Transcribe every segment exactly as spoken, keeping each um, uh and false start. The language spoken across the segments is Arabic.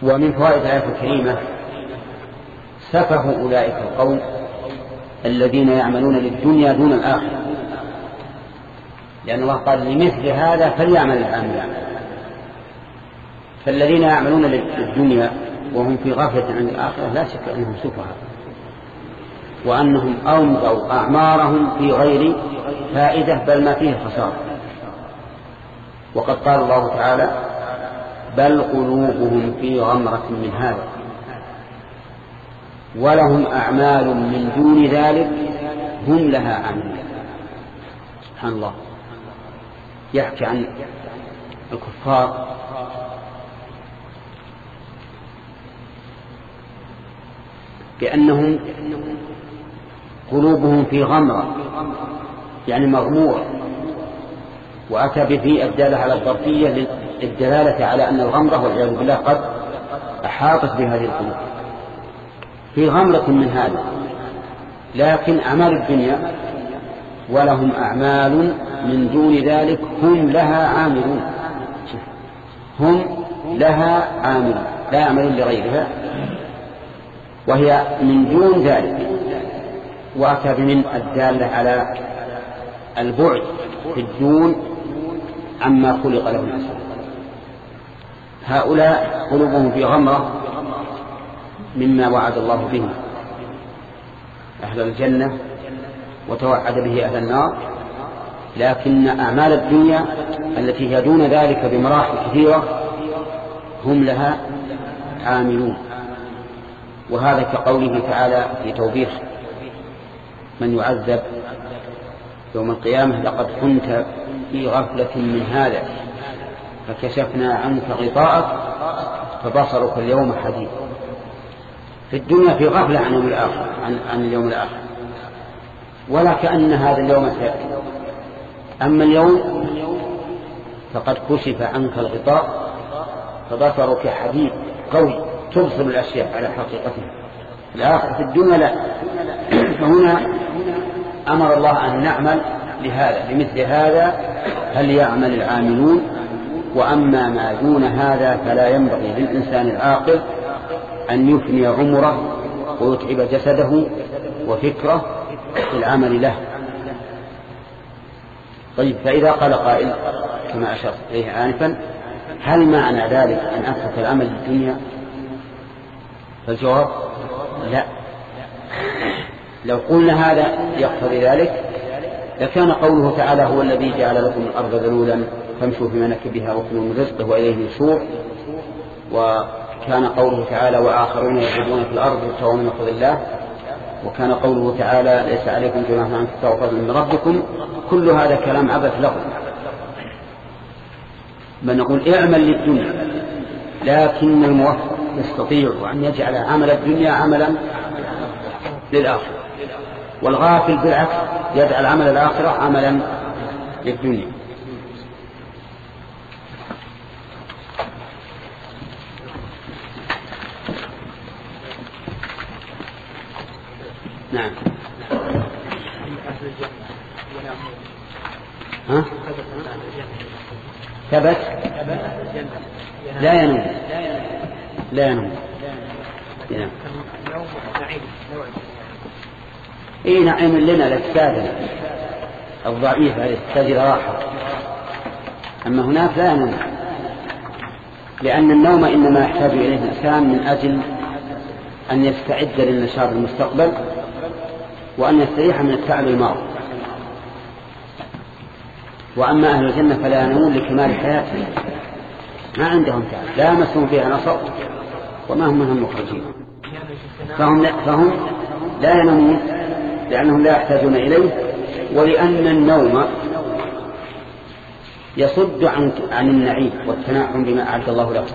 ومن فوائد الآية الكريمة سفه أولئك القوم الذين يعملون للدنيا دون الآخرة، لأن الله قال لمثل هذا فليعمل العاملون. فالذين يعملون للدنيا وهم في غفلة عن الآخرة لا شك أنهم سفهاء، وأنهم أمضوا أعمارهم في غير فائدة بل ما فيه خسارة. وقد قال الله تعالى بل قلوبهم في غمرة من هذا ولهم أعمال من دون ذلك هم لها عاملون. سبحان الله، يحكي عن الكفار بأنهم قلوبهم في غمرة يعني مغمورة، وأتى به الدالة على الظرفية للدلالة على أن الغمرة والعياذ بالله قد أحاطت بهذه القلوب في غمرة من هذا، لكن أعمال الدنيا ولهم أعمال من دون ذلك هم لها عاملون. هم لها عاملون لا يعملون لغيرها، وهي من دون ذلك، وأتى بمن الدالة على البعد في الدون عما خلق له الإنسان. هؤلاء قلوبهم في غمرة مما وعد الله به أهل الجنة وتوعد به أهل النار، لكن أعمال الدنيا التي هي دون ذلك بمراحل كثيرة هم لها عاملون. وهذا كقوله تعالى في توبيخ من يعذب يوم القيامة لقد كنت في غفلة من هذا فكشفنا عنك غطاءك فبصرك اليوم حديد. في الدنيا في غفلة عن اليوم الآخر عن, عن اليوم الآخر ولا كأن هذا اليوم سيأتي. أما اليوم فقد كشف عنك الغطاء فبصرك حديد قوي تبصر الأشياء على حقيقتها. الآخر في الدنيا لا. فهنا أمر الله أن نعمل لهذا لمثل هذا هل يعمل العاملون. وأما ما دون هذا فلا ينبغي للإنسان العاقل أن يفني عمره ويتعب جسده وفكره في العمل له. طيب، فإذا قال قائل كما أشرت إليه آنفا هل معنى ذلك أن أترك العمل للدنيا؟ فالجواب لا. لو قلنا هذا يقتضي ذلك لكان قوله تعالى هو الذي جعل لكم الأرض ذلولا فامشوا في مناكبها وكلوا من رزقه وإليه النشور. وكان قوله تعالى وآخرون يعبدون في الأرض يبتغون من فضل الله. وكان قوله تعالى ليس عليكم جناح أن تبتغوا فضلا من ربكم. كل هذا كلام عبث لغو. بل نقول اعمل للدنيا، لكن الموفق يستطيع أن يجعل عمل الدنيا عملا للآخرة، والغافل بالعكس يجعل عمل الآخرة عملا للدنيا. نعم. ها؟ ثبت لا ينوم لا ينوم ينام. اي نعم لنا الاجساد الضعيفة تجد راحة، أما هناك لا ينوم، لأن النوم إنما يحتاج إليه الإنسان من أجل أن يستعد للنشاط المستقبل وأن يستريح من التعب الماضي. وأما أهل الجنة فلا ينامون لكمال حياتهم، ما عندهم تعب لا يمسهم فيها نصب وما هم منهم مخرجين. فهم لا, فهم لا ينامون لأنهم لا يحتاجون إليه، ولأن النوم يصد عن, عن النعيم والتنعم بما أعد الله له.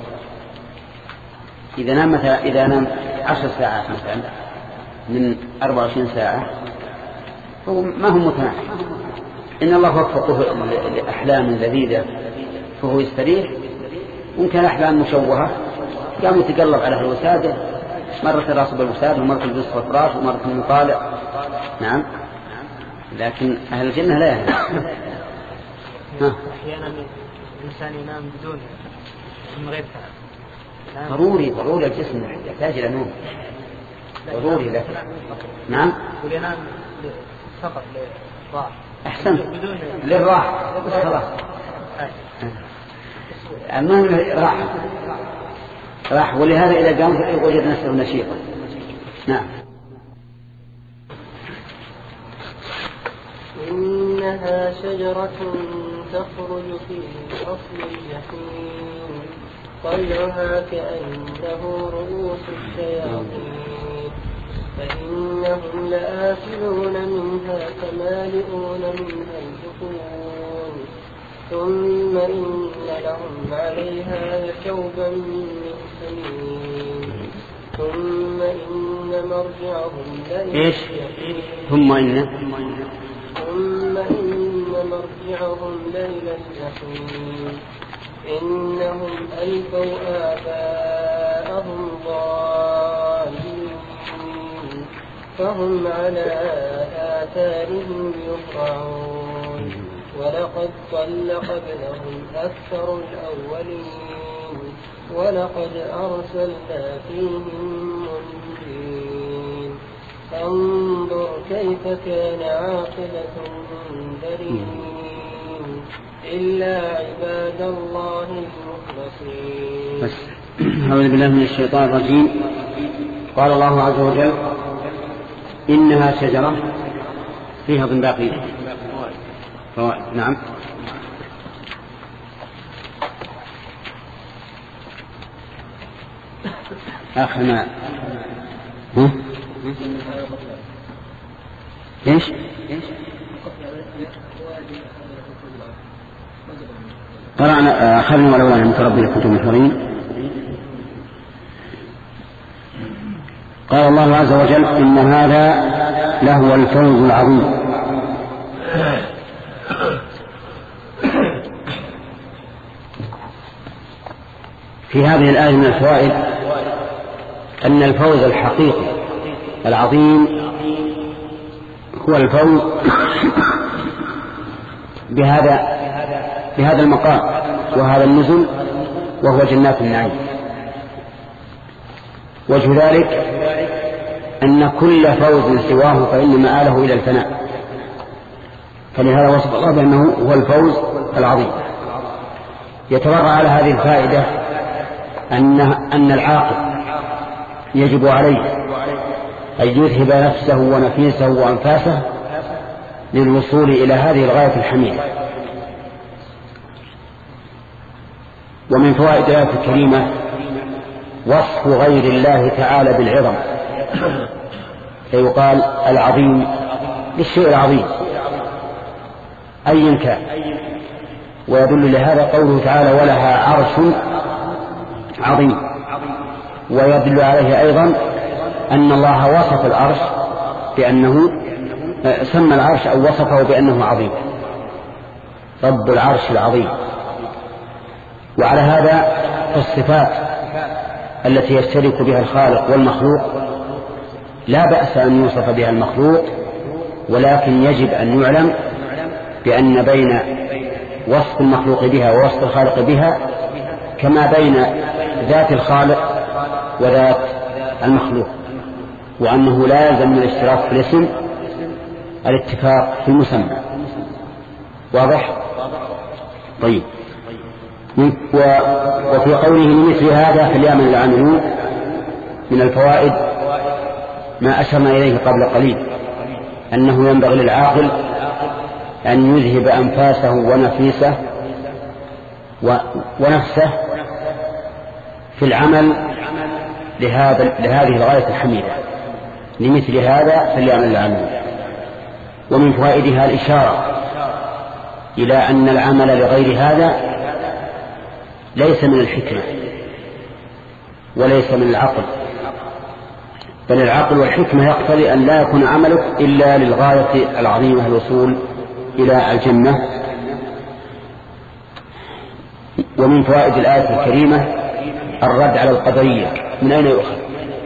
إذا نام مثلا إذا نام عشر ساعات مثلا من أربع وعشرين ساعة هو ما هم متنعم. إن الله وفقه لأحلام لذيذة فهو يستريح. ممكن أحلام مشوهة قام يتقلب على الوسادة، مرة راسه بالوسادة ومرة بالبسط والفراش ومرة المطالع. نعم، لكن أهل الجنة لا يهلك. أحيانا الإنسان ينام بدون من غير تعب. ضروري ضروري الجسم يحتاج إلى نوم ضروري له. نعم ولينام فقط للراحة. أحسن للراحة بس خلاص. المهم راحة راح، ولهذا إذا قام وجد نفسه نشيطا. نعم. إنها شجرة تخرج في أصل الجحيم طلعها كأنه رؤوس الشياطين فإنهم لآكلون منها فمالئون منها البطون ثم إن لهم عليها شوبا من حميم ثم إن مرجعهم لإلى الجحيم ثم إن ثم إن مرجعهم لإلى الجحيم إنهم ألفوا آباءهم ضالين فهم على آثارهم يهرعون ولقد ضل قبلهم أكثر الأولين ولقد أرسلنا فيهم منذرين فانظر كيف كان عاقبة المنذرين إلا عباد الله المخلصين. بس أعوذ بالله من الشيطان الرجيم. قال الله عز وجل إنها شجرة فيها ضمن باقي فوائد. نعم. آخر ما ها؟ إيش؟ قرأنا أخذنا ولولا أن تربي لكنتم محضرين. قال الله عز وجل إن هذا لهو الفوز العظيم. في هذه الآية من الفوائد أن الفوز الحقيقي العظيم هو الفوز بهذا بهذا المقام وهذا النزل وهو جنات النعيم. وجه ذلك أن كل فوز سواه فإن مآله إلى الفناء، فلهذا وصف الله بأنه هو الفوز العظيم. يتبرع على هذه الفائدة أن أن العاقل يجب عليه أن يذهب نفسه ونفيسه وأنفاسه للوصول إلى هذه الغاية الحميدة. ومن فوائد الآية الكريمة وصف غير الله تعالى بالعظم، فيقال العظيم للشيء العظيم أيا كان. ويدل لهذا قوله تعالى ولها عرش عظيم. ويدل عليه أيضا أن الله وصف العرش بأنه سمى العرش أو وصفه بأنه عظيم، رب العرش العظيم. وعلى هذا الصفات التي يشترك بها الخالق والمخلوق لا بأس أن يوصف بها المخلوق، ولكن يجب أن يعلم بأن بين وصف المخلوق بها ووصف الخالق بها كما بين ذات الخالق وذات المخلوق، وأنه لا يلزم من الاشتراك في الاسم الاتفاق في المسمى. واضح؟ طيب. وفي قوله لمثل هذا فليعمل العاملون من الفوائد ما أشرنا إليه قبل قليل، أنه ينبغي للعاقل أن يذهب أنفاسه ونفيسه ونفسه في العمل لهذا لهذه الغاية الحميدة. لمثل هذا فليعمل العاملون. ومن فوائدها الإشارة إلى أن العمل لغير هذا ليس من الحكمة وليس من العقل، بل العقل والحكمة يقتضي أن لا يكون عملك إلا للغاية العظيمة الوصول إلى الجنة. ومن فوائد الآية الكريمة الرد على القدرية. من أين يؤخذ؟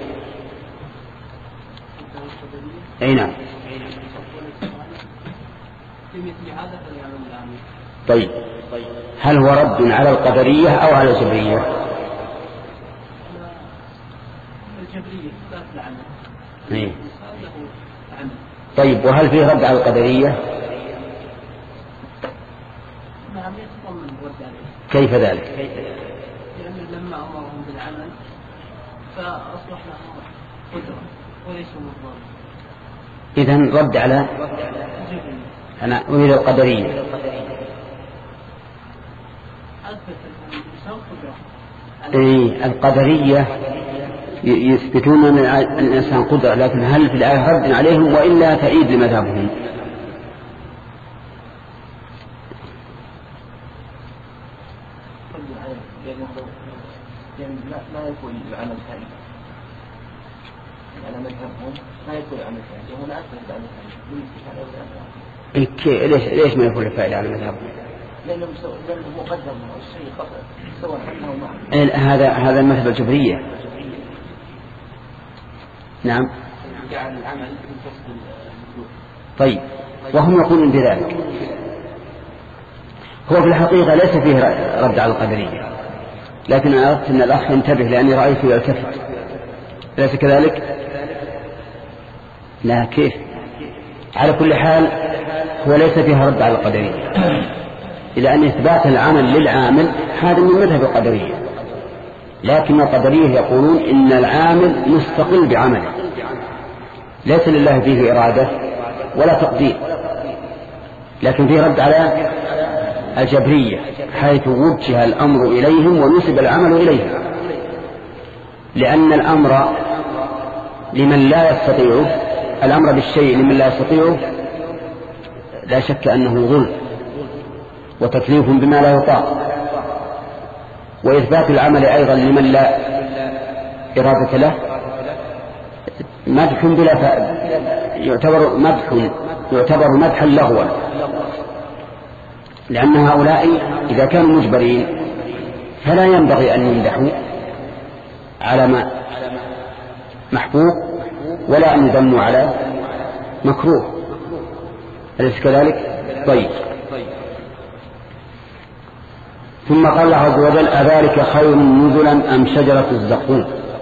أي نعم. طيب هل هو رد على القدرية أو على الجبرية؟ الجبرية إثبات العمل. إيه. طيب وهل فيه رد على القدرية؟ نعم يتضمن الرد عليه. كيف ذلك؟ لأن لما أمرهم بالعمل فأصبح لهم قدرة وليسوا مضطرين. إذن رد على أنا أريد القدرية. إيه القدرية يثبتون أن الإنسان قدرة، لكن هل في الآية رد عليهم وإلا تعيد لمذهبهم؟ لا يكون العمل ثاني على مذهبهم، لا يكون العمل ثاني ولا أثبت العمل ثاني. ليش ليش ما يكون الفائدة على مذهبهم؟ لأنه مقدم الشيء سواء حله معه. هذا هذا المذهب الجبرية. نعم. جعل العمل من قصد الوجود. طيب وهم يقولون بذلك. هو في الحقيقة ليس فيه رد على القدرية، لكن أنا أردت أن الأخ ينتبه لأني رأيته يلتفت. أليس كذلك؟ لا كيف؟ على كل حال هو ليس فيها رد على القدرية، إلى أن إثبات العمل للعامل هذا من مذهب القدرية، لكن القدرية يقولون إن العامل مستقل بعمله، ليس لله فيه إرادة ولا تقدير، لكن فيه رد على الجبرية حيث وجه الأمر إليهم ونسب العمل إليهم، لأن الأمر لمن لا يستطيعه، الأمر بالشيء لمن لا يستطيعه لا شك أنه ظلم وتكليف بما لا يطاق، وإثبات العمل أيضا لمن لا إرادة له مدح بلا فائدة، يعتبر مدح يعتبر مدحا لغوا، لأن هؤلاء إذا كانوا مجبرين فلا ينبغي أن يمدحوا على ما محبوب ولا أن يذموا على مكروه. أليس كذلك؟ طيب ثم قال الله عز وجل أذلك خير نزلا أم شجرة الزقوم؟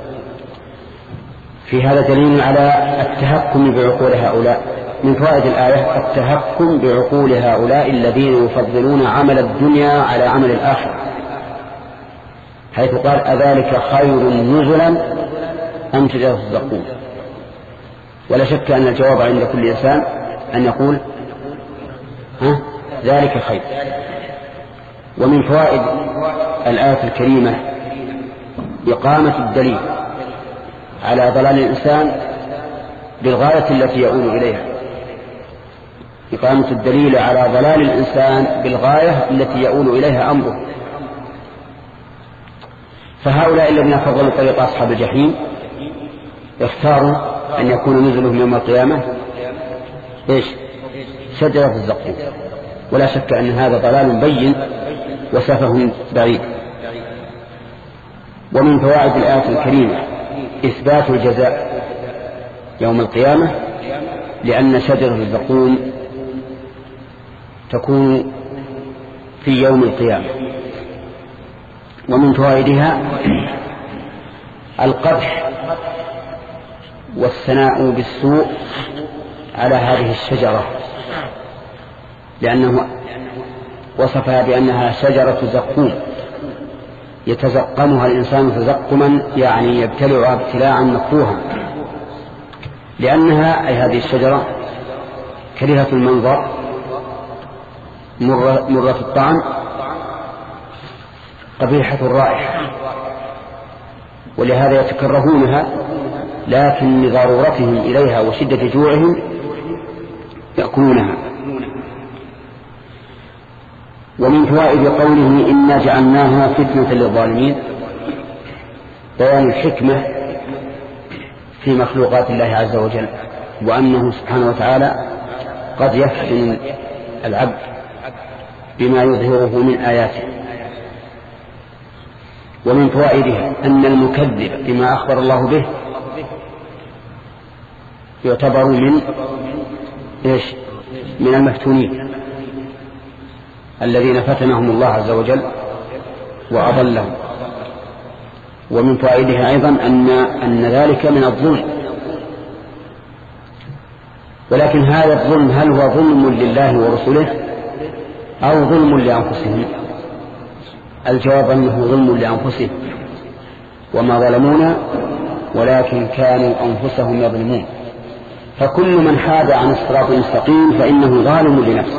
في هذا دليل على التهكم بعقول هؤلاء. من فوائد الآية التهكم بعقول هؤلاء الذين يفضلون عمل الدنيا على عمل الآخرة، حيث قال أذلك خير نزلا أم شجرة الزقوم؟ ولا شك أن الجواب عند كل إنسان أن يقول ها ذلك خير. ومن فوائد الآية الكريمة إقامة الدليل على ضلال الإنسان بالغاية التي يؤول إليها، إقامة الدليل على ضلال الإنسان بالغاية التي يؤول إليها أمره. فهؤلاء الذين فضلوا طريق أصحاب الجحيم اختاروا أن يكون نزلهم يوم القيامة إيش؟ شجرة الزقوم، ولا شك أن هذا ضلال بين وسفه بعيد. ومن فوائد الآية الكريمة إثبات الجزاء يوم القيامة، لأن شجرة الزقوم تكون في يوم القيامة. ومن فوائدها القدح والثناء بالسوء على هذه الشجرة، لأنه وصفها بأنها شجرة زقوم يتزقمها الإنسان تزقما، يعني يبتلعها ابتلاعا مكروها، لأنها أي هذه الشجرة كريهة المنظر مرة, مرة الطعم قبيحة الرائحة، ولهذا يتكرهونها، لكن لضرورتهم إليها وشدة جوعهم يأكلونها. ومن فوائد قوله إنا جعلناها فتنة للظالمين بيان الحكمة في مخلوقات الله عز وجل، وأنه سبحانه وتعالى قد يفتن العبد بما يظهره من آياته. ومن فوائدها أن المكذب بما أخبر الله به يعتبر من إيش؟ من المفتونين الذين فتنهم الله عز وجل وأضلهم. ومن فوائدها أيضا أن, أن ذلك من الظلم. ولكن هذا الظلم هل هو ظلم لله ورسوله أو ظلم لأنفسهم؟ الجواب أنه ظلم لأنفسهم، وما ظلمونا ولكن كانوا أنفسهم يظلمون. فكل من حاد عن الصراط المستقيم فإنه ظالم لنفسه،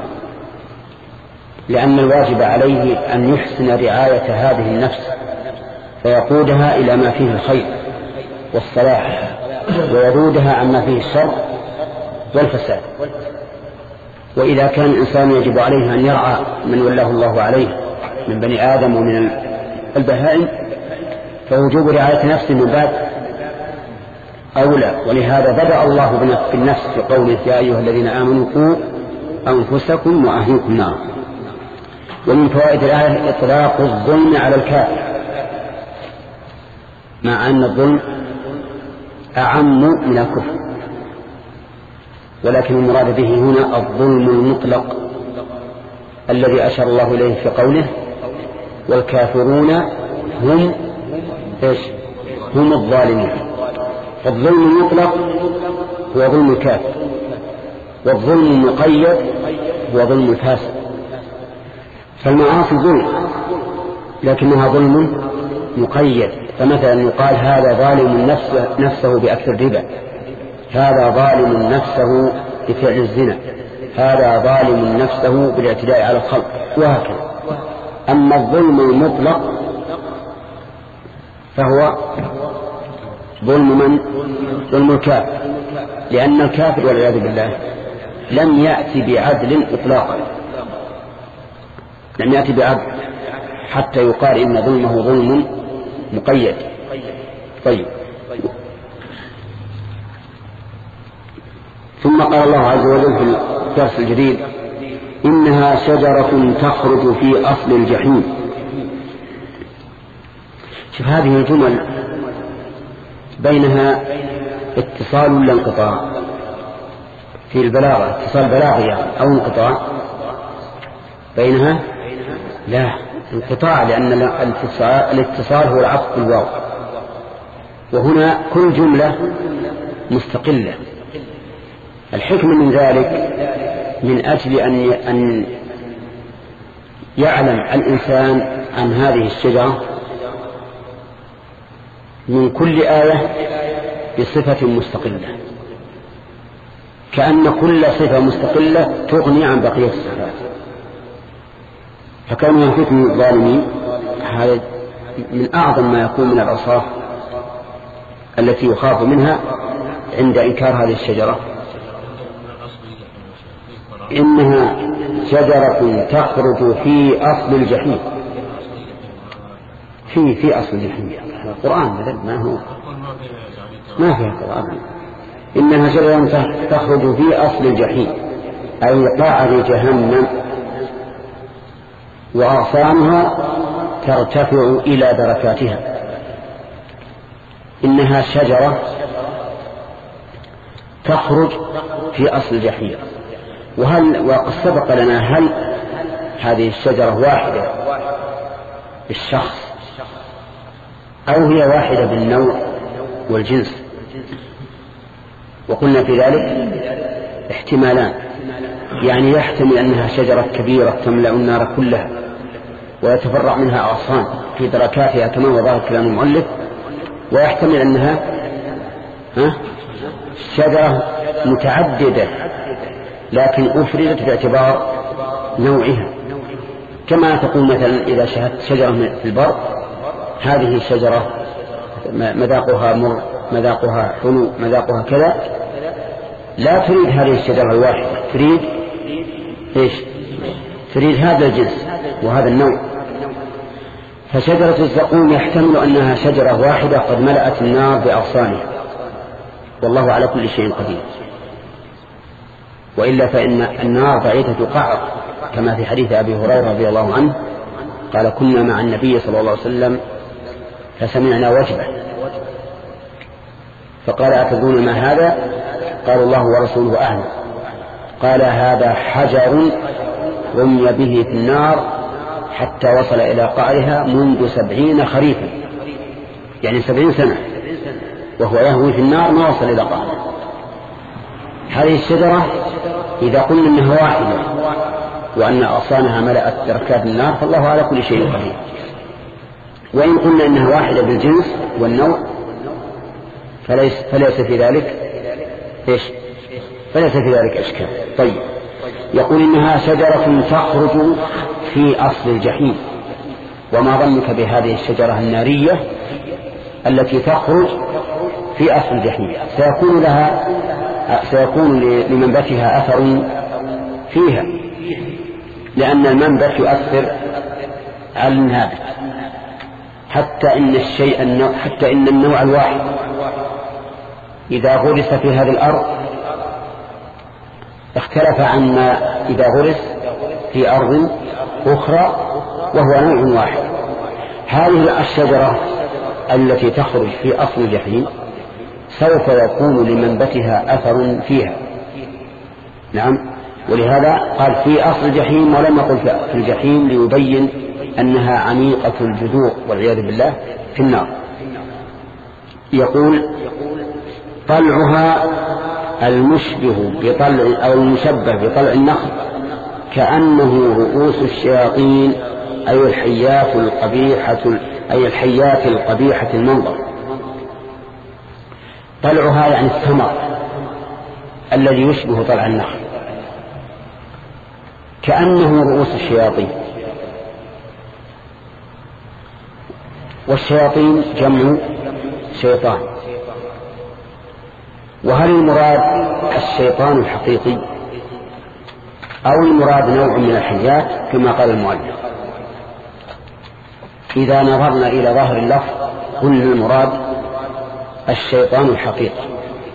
لأن الواجب عليه أن يحسن رعاية هذه النفس فيقودها إلى ما فيه الخير والصلاح ويرودها عما فيه الشر والفساد. وإذا كان الإنسان يجب عليه أن يرعى من ولاه الله عليه من بني آدم ومن البهائم، فوجوب رعاية نفسه من باب أولى. ولهذا بدأ الله بالنفس في قوله يا أيها الذين آمنوا قوا أنفسكم وأهليكم نارا. ومن فوائد الآية إطلاق الظلم على الكافر، مع أن الظلم أعم من الكفر، ولكن المراد به هنا الظلم المطلق الذي أشار الله إليه في قوله والكافرون هم إيش؟ هم الظالمون. الظلم المطلق هو ظلم الكافر، والظلم المقيد هو ظلم الفاسق. فالمعاصي ظلم لكنها ظلم مقيد، فمثلا يقال هذا ظالم نفسه, نفسه بأكل الربا، هذا ظالم نفسه بفعل الزنا، هذا ظالم نفسه بالاعتداء على الخلق، وهكذا. أما الظلم المطلق فهو ظلم من؟ ظلم الكافر، لأن الكافر والعياذ بالله لم يأتي بعدل إطلاقا، لم يأتي بعدل حتى يقال إن ظلمه ظلم مقيد. طيب، ثم قال الله عز وجل في الدرس الجديد إنها شجرة تخرج في أصل الجحيم. شوف هذه الجمل بينها اتصال ولا انقطاع؟ في البلاغة اتصال بلاغي أو انقطاع بينها؟ لا، انقطاع، لأن الاتصال هو العطف بالواو، وهنا كل جملة مستقلة. الحكمة من ذلك من أجل أن أن يعلم الإنسان عن هذه الشجرة من كل آية بصفة مستقلة، كأن كل صفة مستقلة تغني عن بقية الصفات. فكانوا ينفتن الظالمين هذا من أعظم ما يكون من الأوصاف التي يخاف منها عند إنكار هذه الشجرة. إنها شجرة تخرج في أصل الجحيم. في في أصل الجحيم القرآن ما هو ما فيها قرآن. إنها شجرة تخرج في أصل الجحيم أي قاعد جهنم، وأغصانها ترتفع إلى دركاتها. إنها شجرة تخرج في أصل الجحيم. وهل وقد سبق لنا هل هذه الشجرة واحدة بالشخص أو هي واحدة بالنوع والجنس؟ وقلنا في ذلك احتمالان، يعني يحتمل أنها شجرة كبيرة تملأ النار كلها ويتفرع منها أغصان في دركاتها كما هو ظاهر كلام المؤلف، ويحتمل أنها ها شجرة متعددة لكن أفردت باعتبار نوعها، كما تقول مثلا إذا شاهدت شجرة في البر هذه الشجرة مذاقها مر، مذاقها حلو، مذاقها كذا، لا تريد هذه الشجرة الواحدة، تريد إيش؟ تريد هذا الجنس وهذا النوع. فشجرة الزقوم يحتمل أنها شجرة واحدة قد ملأت النار بأغصانها، والله على كل شيء قدير. وإلا فإن النار بعيدة قعر، كما في حديث أبي هريرة رضي الله عنه قال كنا مع النبي صلى الله عليه وسلم فسمعنا وجبة فقال أتدرون ما هذا؟ قال الله ورسوله أعلم. قال هذا حجر رمي به في النار حتى وصل إلى قعرها منذ سبعين خريفا. يعني سبعين سنة وهو يهوي في النار ما وصل إلى قاعه. هذه الشجرة إذا قلنا أنها واحدة وأن أغصانها ملأت ركاب النار فالله على كل شيء قدير. وإن قلنا أنها واحدة بالجنس والنوع فليس, فليس في ذلك إيش؟ فليس في ذلك إشكال. طيب يقول إنها شجرة تخرج في أصل الجحيم. وما ظنك بهذه الشجرة النارية التي تخرج في أصل الجحيم؟ سيكون لها سيكون لمنبتها أثر فيها، لأن المنبت يؤثر على النابت، حتى إن الشيء النوع حتى إن النوع الواحد إذا غرس في هذه الأرض اختلف عن ما إذا غرس في أرض أخرى وهو نوع واحد. هذه الشجرة التي تخرج في أصل الجحيم سوف يكون لمنبتها أثر فيها. نعم، ولهذا قال في أصل الجحيم ولم يقل في الجحيم ليبين أنها عميقة الجذور والعياذ بالله في النار. يقول طلعها المشبه بطلع أو المشبه بطلع النخل كأنه رؤوس الشياطين أي الحيات القبيحة أي الحيات القبيحة المنظر. طلعها يعني الثمر الذي يشبه طلع النخل كأنه رؤوس الشياطين. والشياطين جمع شيطان. وهل المراد الشيطان الحقيقي أو المراد نوع من الحيات كما قال المؤلف؟ إذا نظرنا إلى ظاهر اللفظ قلنا المراد الشيطان الحقيقي،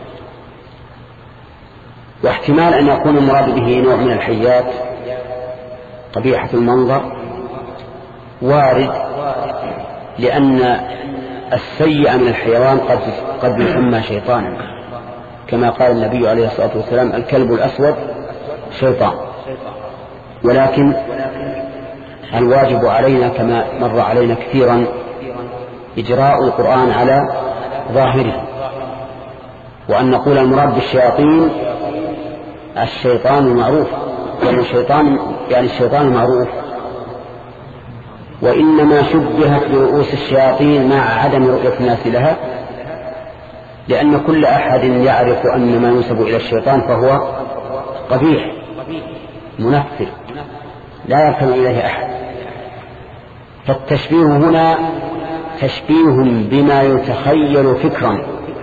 واحتمال أن يكون المراد به نوع من الحيات قبيحة المنظر وارد، لأن السيء من الحيوان قد قد يسمى شيطانا، كما قال النبي عليه الصلاة والسلام الكلب الأسود شيطان. ولكن الواجب علينا كما مر علينا كثيرا إجراء القرآن على ظاهره، وأن نقول المراد بالشياطين الشيطان المعروف، يعني الشيطان يعني الشيطان المعروف، وإنما شبهت برؤوس الشياطين مع عدم رؤية الناس لها، لأن كل أحد يعرف أن ما ينسب إلى الشيطان فهو قبيح منفر لا يركن إليه أحد. فالتشبيه هنا تشبيه بما يتخيل فكرا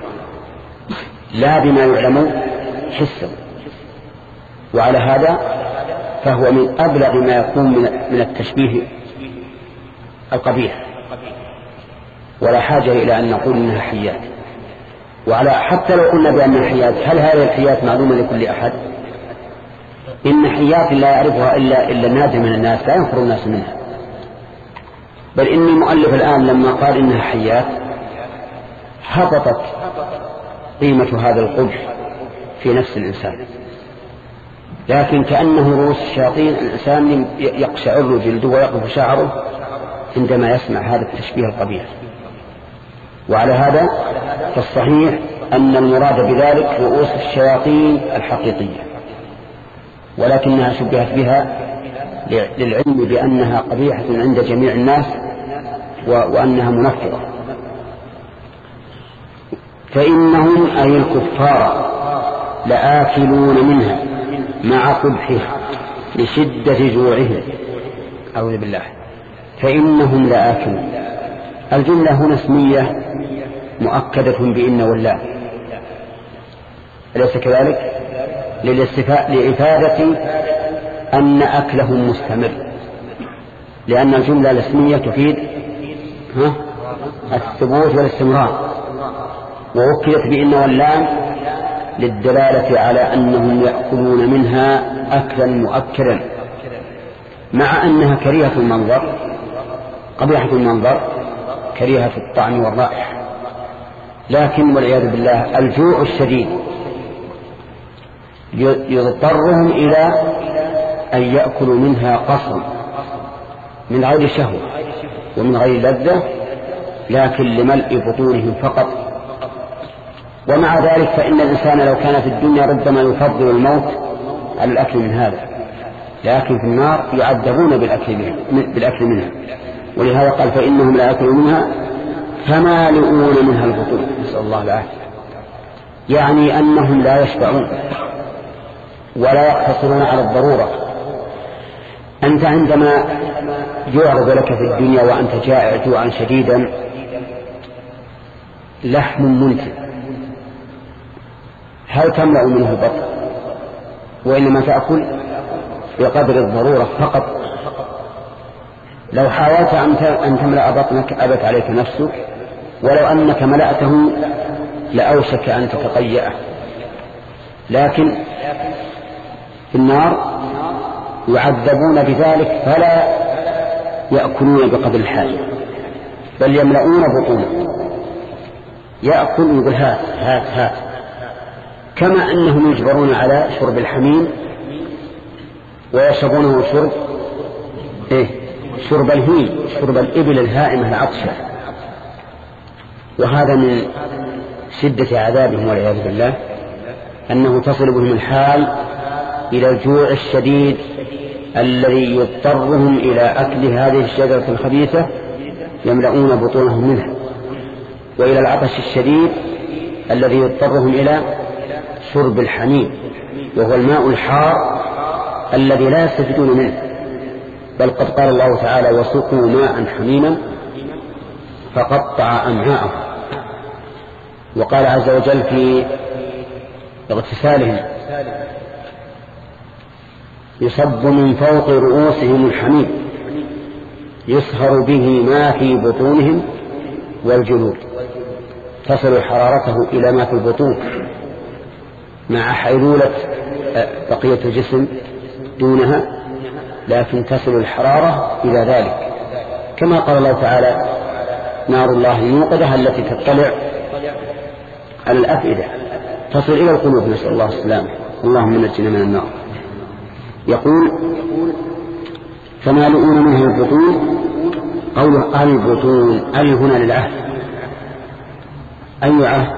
لا بما يعلم حسا، وعلى هذا فهو من أبلغ ما يكون من التشبيه القبيح، ولا حاجة إلى أن نقول إنها حيات. وعلى حتى لو قلنا بأن الحيات، هل هذه الحيات معلومة لكل أحد؟ إن حيات لا يعرفها إلا إلا النادر من الناس، لا ينفر الناس منها. بل إن المؤلف الآن لما قال إنها حيات هبطت قيمة هذا القبح في نفس الإنسان، لكن كأنه رؤوس الشياطين الإنسان يقشعر جلده ويقف شعره عندما يسمع هذا التشبيه القبيح. وعلى هذا فالصحيح أن المراد بذلك رؤوس الشياطين الحقيقية، ولكنها شبهت بها للعلم بأنها قبيحة عند جميع الناس وأنها منفرة. فإنهم أي الكفار لآكلون منها مع قبحها لشدة جوعهم. أعوذ بالله. فإنهم لآكلون، الجملة هنا اسمية مؤكدة بإن والله، أليس كذلك؟ لإفادة أن أكلهم مستمر، لأن الجملة الاسمية تفيد الثبوت والاستمرار، ووكلت بإن والله للدلالة على أنهم يأكلون منها أكلا مؤكدا، مع أنها كريهة المنظر قبيحة المنظر كريهة الطعم والرائحة، لكن والعياذ بالله الجوع الشديد يضطرهم إلى أن يأكلوا منها قصرا من غير شهوة ومن غير لذة، لكن لملء بطونهم فقط. ومع ذلك فإن الإنسان لو كان في الدنيا ربما يفضل الموت على الأكل من هذا، لكن في النار يعذبون بالأكل منها. ولهذا قال فإنهم لا يأكلون منها فمالئون منها البطون، نسأل الله العافية. يعني أنهم لا يشبعون ولا يقتصرون على الضرورة. أنت عندما يعرض لك في الدنيا وأنت جائع جوعا شديدا لحم منتن، هل تملأ منه البطن؟ وإنما تأكل بقدر الضرورة فقط. لو حاولت أن تملأ بطنك أبت عليك نفسك، ولو أنك ملأته لأوشك أن تتقيأه. لكن في النار يعذبون بذلك فلا يأكلون بقدر الحاجة، بل يملؤون بطونه، يأكل يقول هات هات هات. كما أنهم يجبرون على شرب الحميم ويشربونه شرب إيه؟ شرب الهيل، شرب الإبل الهائمة العطشة. وهذا من شدة عذابهم والعياذ بالله، أنه تصل بهم الحال إلى الجوع الشديد الذي يضطرهم إلى أكل هذه الشجرة الخبيثة يملؤون بطونهم منها، وإلى العطش الشديد الذي يضطرهم إلى شرب الحميم، وهو الماء الحار الذي لا يستفيدون منه. بل قد قال الله تعالى وسقوا ماء حميما فقطع أمعاءهم. وقال عز وجل في اغتسالهم يصب من فوق رؤوسهم الحميم يصهر به ما في بطونهم والجلود، تصل حرارته إلى ما في البطون مع حيلولة بقية الجسم دونها، لكن تصل الحرارة إلى ذلك. كما قال الله تعالى نار الله الموقدة التي تطلع على الأفئدة تصل إلى القلوب، نسأل الله السلامة، اللهم نجنا من النار. يقول فمالئون منه البطون. قوله البطون أي هنا للعهد، أي عهد؟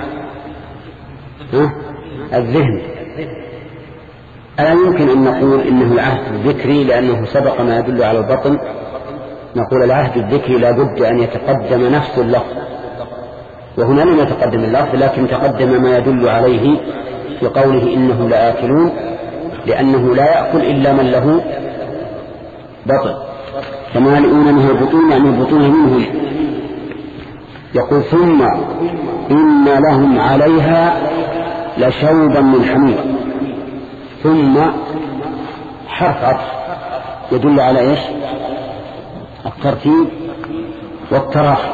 الذهن. ألا يمكن أن نقول إنه العهد الذكري لأنه سبق ما يدل على البطن؟ نقول العهد الذكري لا بد أن يتقدم نفس اللفظ، وهنا لم يتقدم اللفظ لكن تقدم ما يدل عليه في قوله إنهم لآكلون، لأنه لا يأكل إلا من له بطن. فمالئون منه البطون يعني البطون منهم. يقول ثم إن لهم عليها لشوبا من حميم. ثم حرف عطف يدل على إيش؟ الترتيب والتراخي،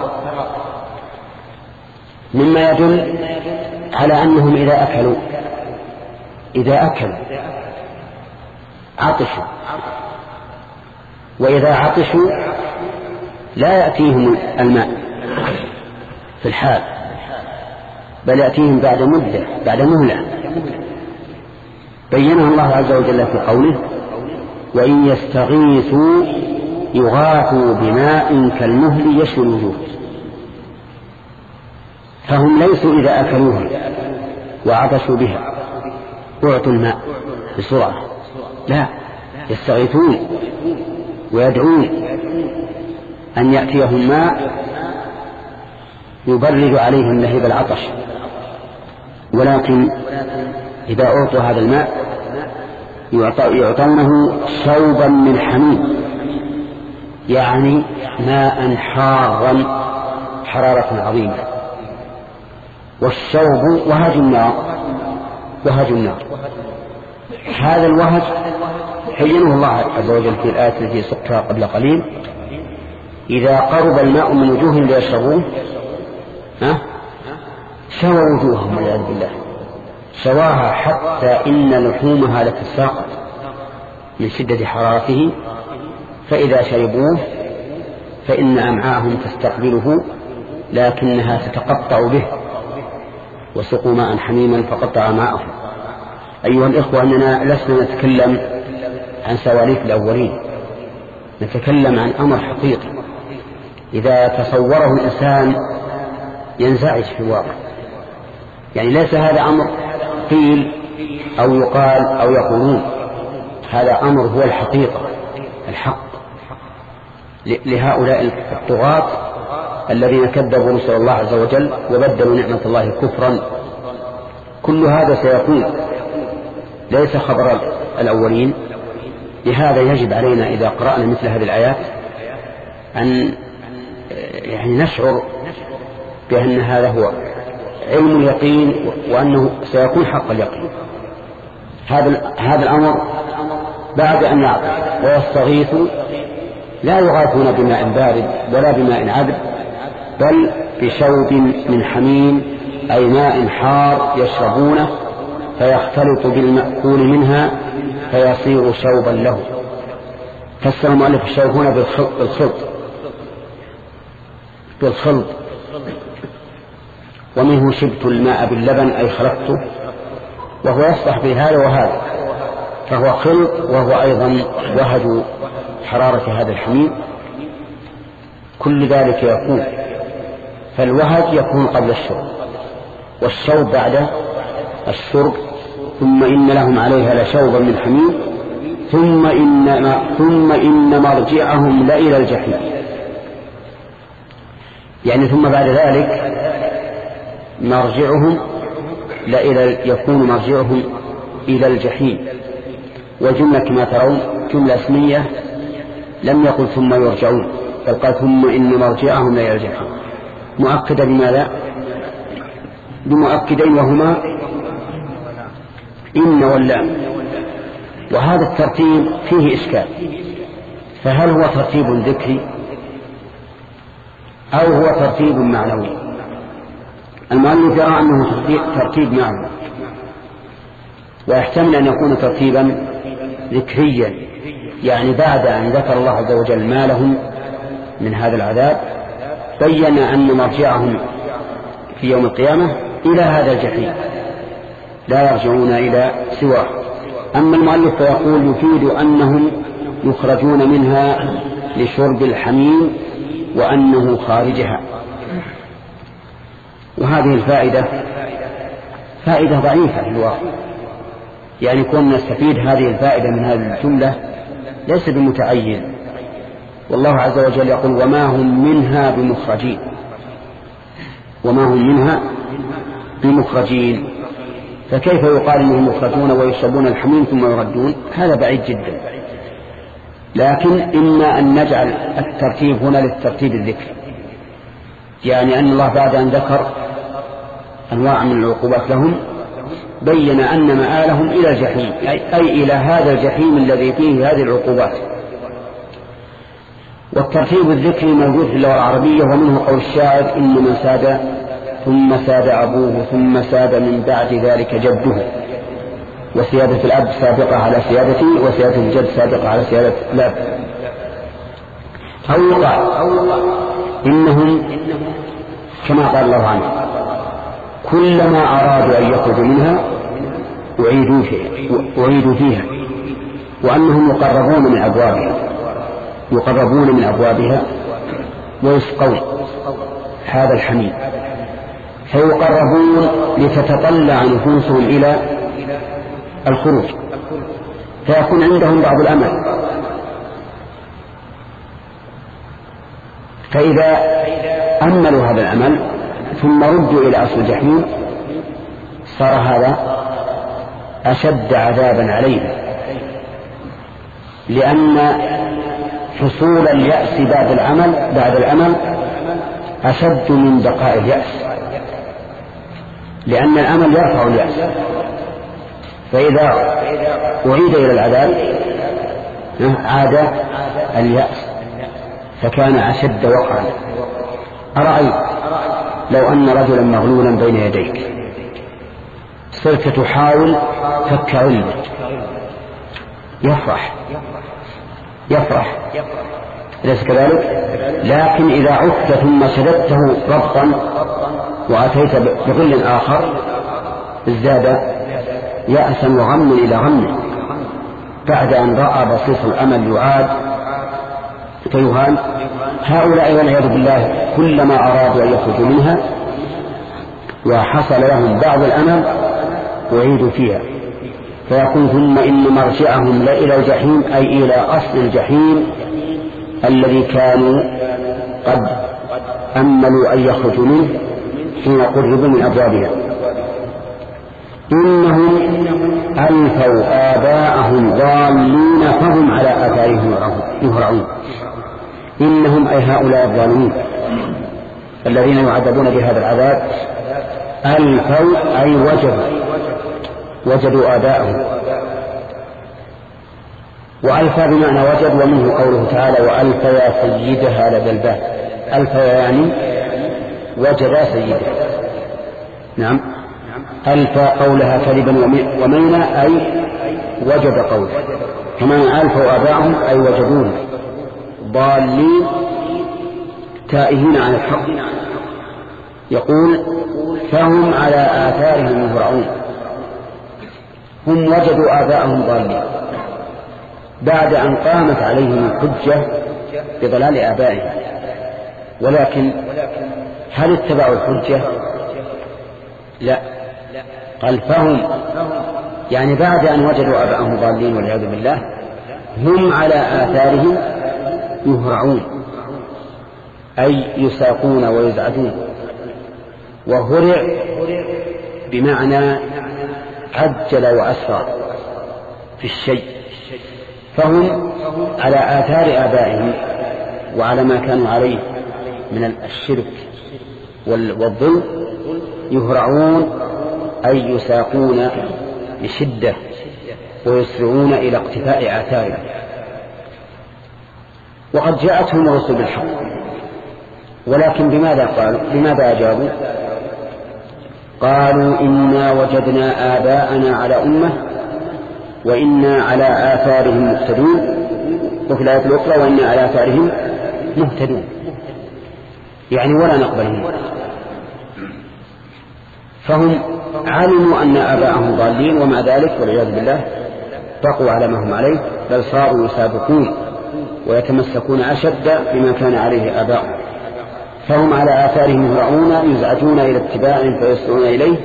مما يدل على أنهم إذا أكلوا إذا أكلوا عطشوا، وإذا عطشوا لا يأتيهم الماء في الحال، بل يأتيهم بعد مدة بعد مهلة بينها الله عز وجل في قوله وإن يستغيثوا يغاثوا بماء كالمهل يشوي الوجوه. فهم ليسوا إذا أكلوها وعطشوا بها أعطوا الماء بسرعة، لا، يستغيثون ويدعون أن يأتيهم ماء يبرد عليهم لهيب العطش. ولكن إذا أعطوا هذا الماء يعطونه شوبا من حميم، يعني ماء حارا حرارة عظيمة. والشوب وهج النار، وهج النار. هذا الوهج حينه الله عز وجل في الآية التي سقتها قبل قليل إذا قرب الماء من وجوه ليشربوه ها شوى وجوههم والعياذ بالله، شواها حتى إن لحومها لتساقط من شدة حرارته، فإذا شربوه فإن أمعاءهم تستقبله لكنها تتقطع به. وسقوا ماء حميما فقطع ماءهم. أيها الإخوة أننا لسنا نتكلم عن سواليف الأولين، نتكلم عن أمر حقيقي. إذا تصوره الإنسان ينزعج في الواقع. يعني ليس هذا أمر قيل أو يقال أو يقولون، هذا أمر هو الحقيقة الحق لهؤلاء الطغاة الذين كذبوا رسل الله عز وجل وبدلوا نعمة الله كفرا. كل هذا سيكون ليس خبر الأولين. لهذا يجب علينا إذا قرأنا مثل هذه الآيات أن يعني نشعر بأن هذا هو علم اليقين وأنه سيكون حق اليقين. هذا هذا الأمر بعد أن يعطي ويستغيثوا لا يغاثون بماء بارد ولا بماء عذب، بل بشوب من حميم، أي ماء حار يشربونه فيختلط بالمأكول منها فيصير شوبا له. فسر المؤلف الشوب هنا بالخلط بالخلط ومنه شبت الماء باللبن أي خلطته، وهو يصلح بهذا وهذا، فهو خلط وهو أيضا وهد حرارة هذا الحميم. كل ذلك يكون، فالوهد يكون قبل الشرب والشوب بعد الشرب. ثم إن لهم عليها لشوبا من حميم ثم إن, ثم إن مرجعهم لإلى الجحيم. يعني ثم بعد ذلك مرجعهم لإلى يكون مرجعهم إلى الجحيم. والجملة كما ترون جملة اسمية، لم يقل ثم يرجعون بل قال ثم إن مرجعهم لإلى الجحيم، مؤكدة بماذا؟ بمؤكدين وهما إن واللام. وهذا الترتيب فيه إشكال، فهل هو ترتيب ذكري أو هو ترتيب معنوي؟ المؤلف يرى أنه ترتيب معنوي، ويحتمل أن يكون ترتيبا ذكريا، يعني بعد أن ذكر الله عز وجل ما لهم من هذا العذاب بين أن مرجعهم في يوم القيامة إلى هذا الجحيم لا يرجعون إلى سواه. أما المؤلف فيقول يفيد أنهم يخرجون منها لشرب الحميم وأنه خارجها. وهذه الفائدة فائدة ضعيفة في الواقع، يعني كنا نستفيد هذه الفائدة من هذه الجملة ليس بمتعين. والله عز وجل يقول وما هم منها بمخرجين، وما هم منها بمخرجين، فكيف يقال انهم مخرجون ويشربون الحميم ثم يردون؟ هذا بعيد جدا. لكن إما أن نجعل الترتيب هنا للترتيب الذكري، يعني أن الله بعد أن ذكر أنواع من العقوبات لهم بين أن مآلهم إلى الجحيم، أي إلى هذا الجحيم الذي فيه هذه العقوبات. والترتيب الذكري موجود في اللغة العربية، ومنه قول الشاعر إن من ساد ثم ساد أبوه ثم ساد من بعد ذلك جده، وسيادة الأب سابقة على سيادته، وسيادة الجد سابقة على سيادة الأب. أو يقال إنهم كما قال الله عنه كلما أرادوا أن يخرجوا منها أعيدوا فيها, أعيدوا فيها وأنهم يقربون من أبوابها يقربون من أبوابها ويسقون هذا الحميم، فيقربون لتتطلع نفوسهم إلى الخروج، فيكون عندهم بعض الأمل. فإذا أملوا هذا الأمل ثم ردوا إلى أصل الجحيم صار هذا أشد عذابا عليهم، لأن حصول اليأس بعد العمل بعد الأمل أشد من بقاء اليأس، لأن الأمل يرفع اليأس. فإذا أعيد إلى العذاب عاد اليأس فكان أشد وقعا. أرأيت لو أن رجلا مغلولا بين يديك صرت تحاول فك علمك يفرح يفرح ليس كذلك؟ لكن إذا عدت ثم شددته ربطا وأتيت بغل آخر ازداد يأسا وغما إلى غم بعد أن رأى بصيص الأمل يعاد كيهان هؤلاء والعياذ بالله كلما أرادوا أن يخرجوا منها وحصل لهم بعض الأمل أعيدوا فيها، فيكون ثم إن مرجعهم لا إلى الجحيم أي إلى أصل الجحيم الذي كانوا قد أملوا أن يخرجوا منه حين قربوا من أبوابها. إنهم ألفوا آباءهم ضالين فهم على آثارهم يهرعون. إنهم أي هؤلاء الظالمين الذين يعذبون بهذا العذاب ألفوا أي وجدوا وجدوا آباءهم، وألفى بمعنى وجد، ومنه قوله تعالى وألفى يا سيدها لدى الباب. ألفى يعني وجد سيدها. نعم ألفى قولها كذبا ومينا أي وجد قوله، كما ألفوا آباءهم أي وجدون ضالين تائهين عن الحق. يقول فهم على آثارهم يهرعون. هم وجدوا آباءهم ضالين بعد أن قامت عليهم الحجة بضلال آبائهم، ولكن هل اتبعوا الحجة؟ لا، قال فهم يعني بعد أن وجدوا آباءهم ضالين والعياذ بالله هم على آثارهم يهرعون أي يساقون ويزعجون. وهرع بمعنى عجل وأسرع في الشيء، فهم على آثار آبائهم وعلى ما كانوا عليه من الشرك والظلم يهرعون أي يساقون بشدة ويسرعون إلى اقتفاء آثارهم. وقد جاءتهم الرسل بالحق، ولكن بماذا قالوا؟ بماذا أجابوا؟ قالوا إنا وجدنا آباءنا على أمة وإنا على آثارهم مهتدون، وفي الآية الأخرى وإنا على آثارهم مهتدون، يعني ولا نقبلهم. فهم علموا أن آباءهم ضالين ومع ذلك والعياذ بالله بقوا على ما هم عليه، بل صاروا يسابقون ويتمسكون أشد بما كان عليه آباؤهم. فهم على آثارهم يهرعون يزعجون إلى اتباع فيسرعون إليه.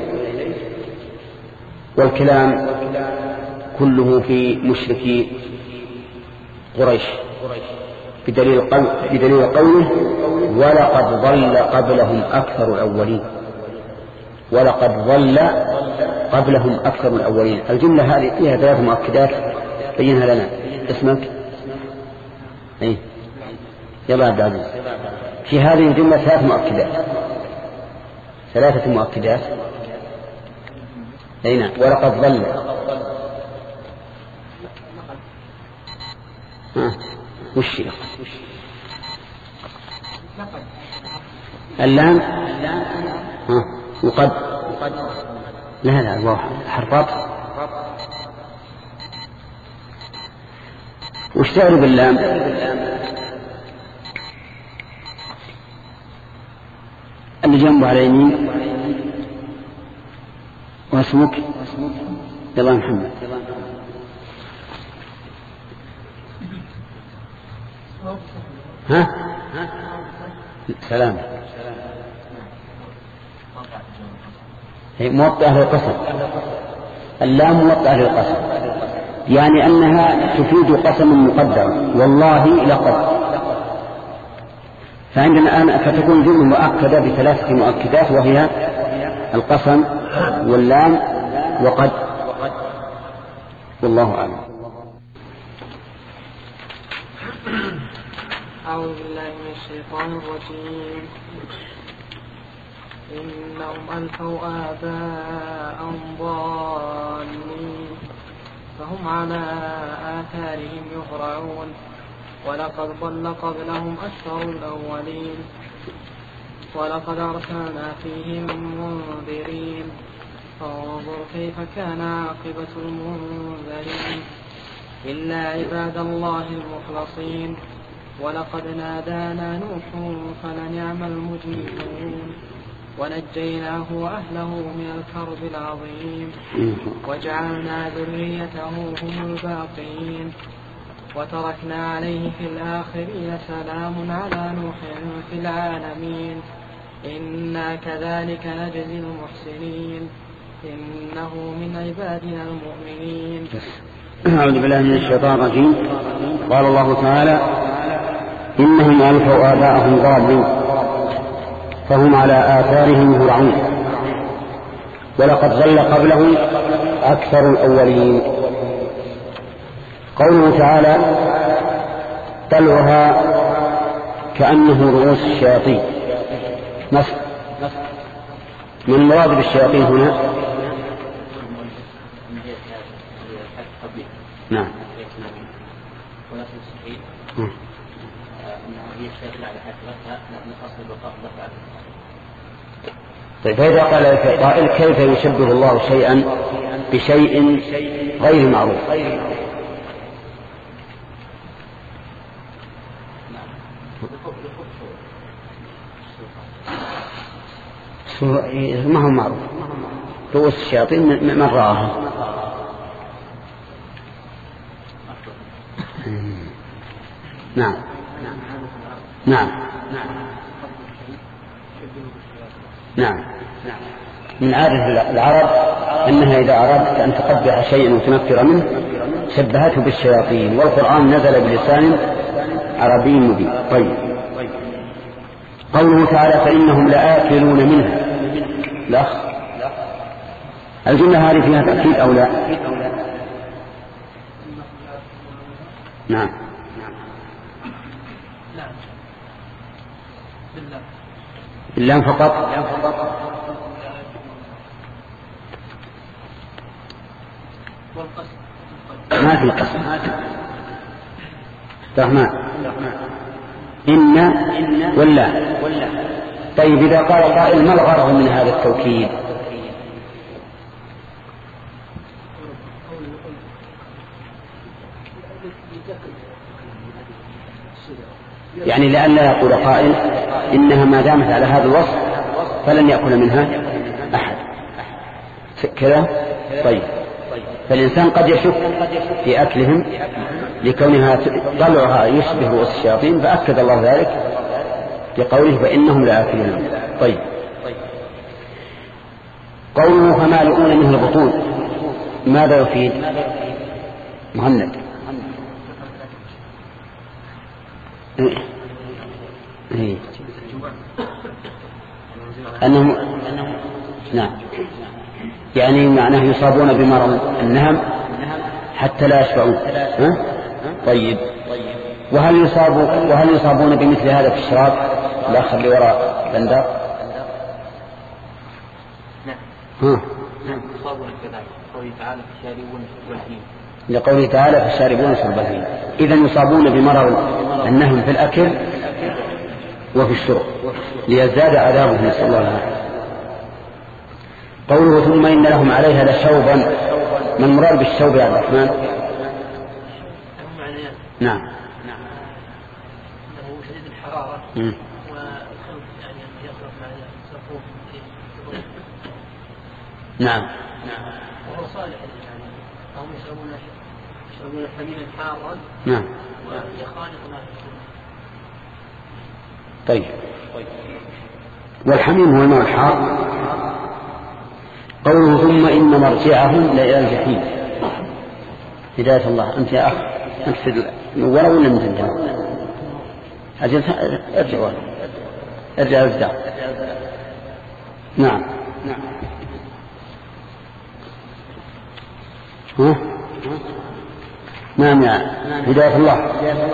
والكلام كله في مشركي قريش بدليل, قول بدليل قوله ولقد ضل قبلهم أكثر الأولين. ولقد ضل قبلهم أكثر الأولين. الجملة هذه فيها ثلاث مؤكدات بينها لنا. اسمك ايه يلا عبد العزيز. في هذه الجملة ثلاث مؤكدات ثلاثة مؤكدات أين ولقد ضل ها وش اللام ها وقد لا لا الله حرفات وش تعرف باللام؟ اللي جنبه على يمين. واسمك يلا محمد. ها سلام. هي موطئة للقسم. اللام موطئة للقسم يعني أنها تفيد قسم مقدر والله لقد. فعندنا الآن فتكون جملة مؤكدة بثلاثة مؤكدات وهي القسم واللام وقد. والله أعلم. أعوذ بالله من الشيطان الرجيم. إنهم ألفوا آباءهم ضالين فهم على آثارهم يهرعون ولقد ضل قبلهم أكثر الأولين ولقد أرسلنا فيهم منذرين فانظر كيف كان عاقبة المنذرين إلا عباد الله المخلصين ولقد نادانا نوح فلنعم المجيبون ونجيناه وأهله من الكرب العظيم وجعلنا ذريته هم الباقين وتركنا عليه في الآخرين سلام على نوح في العالمين إنا كذلك نجزي المحسنين إنه من عبادنا المؤمنين. أعوذ بالله من الشيطان الرجيم. قال الله تعالى إنهم ألفوا آباءهم ضالين فهم على آثارهم يهرعون ولقد ضل قبلهم أكثر الأولين. قوله تعالى طلعها كأنه رؤوس الشياطين نص. من المراد بالشياطين هنا؟ نعم. طيب فإذا قال قائل كيف يشبه الله شيئا بشيء غير معروف؟ ما هو معروف. رؤوس الشياطين من رآها. نعم نعم نعم. من عادة العرب أنها إذا أردت أن تقبح شيئا وتنفر منه شبهته بالشياطين، والقرآن نزل بلسان عربي مبين. طيب قوله تعالى فإنهم لآكلون منها. لا الجملة هذه فيها تأكيد أو لا؟ نعم باللام فقط. ما في قسم رحمن إن ولا. طيب إذا قال قائل ما الغرض من هذا التوكيد؟ يعني لأن لا يقول قائل إنها ما دامت على هذا الوصف فلن يأكل منها أحد كذا. طيب فالإنسان قد يشك في أكلهم لكونها طلعها يشبه رؤوس الشياطين، فأكد الله ذلك بقوله فإنهم لا يأكلون. طيب قوله فمالئون منه البطون ماذا يفيد؟ مهند إيه. أنهم نعم يعني معناه يصابون بمرض النهم حتى لا يشبعون. طيب وهل يصابوا وهل يصابون بمثل هذا في الشراب الآخر اللي وراء بندر؟ نعم يصابون كذلك. قوله تعالى فشاربون شرب الهيم. لقوله تعالى فشاربون شرب الهيم. إذن يصابون بمرض النهم في الأكل وفي الشرب ليزداد عذابهم نسأل الله العافية. قوله ثم إن لهم عليها لشوبا. ما المراد بالشوب يا عبد الرحمن؟ نعم انه شديد الحراره والخلق يعني يخلق مع الصفوف. نعم وهو صالح يعني هم يشربون يشربون حميما حارا. نعم ويخالط ما طيب والحميم هو الماء الحار. قوله ثم إن مرجعهم لإلى الجحيم. هداية الله. أنت يا أخ أنت في الأول ولا من الجنة؟ أجل ارجع ارجع ارجع. نعم ها نعم يا هداية الله.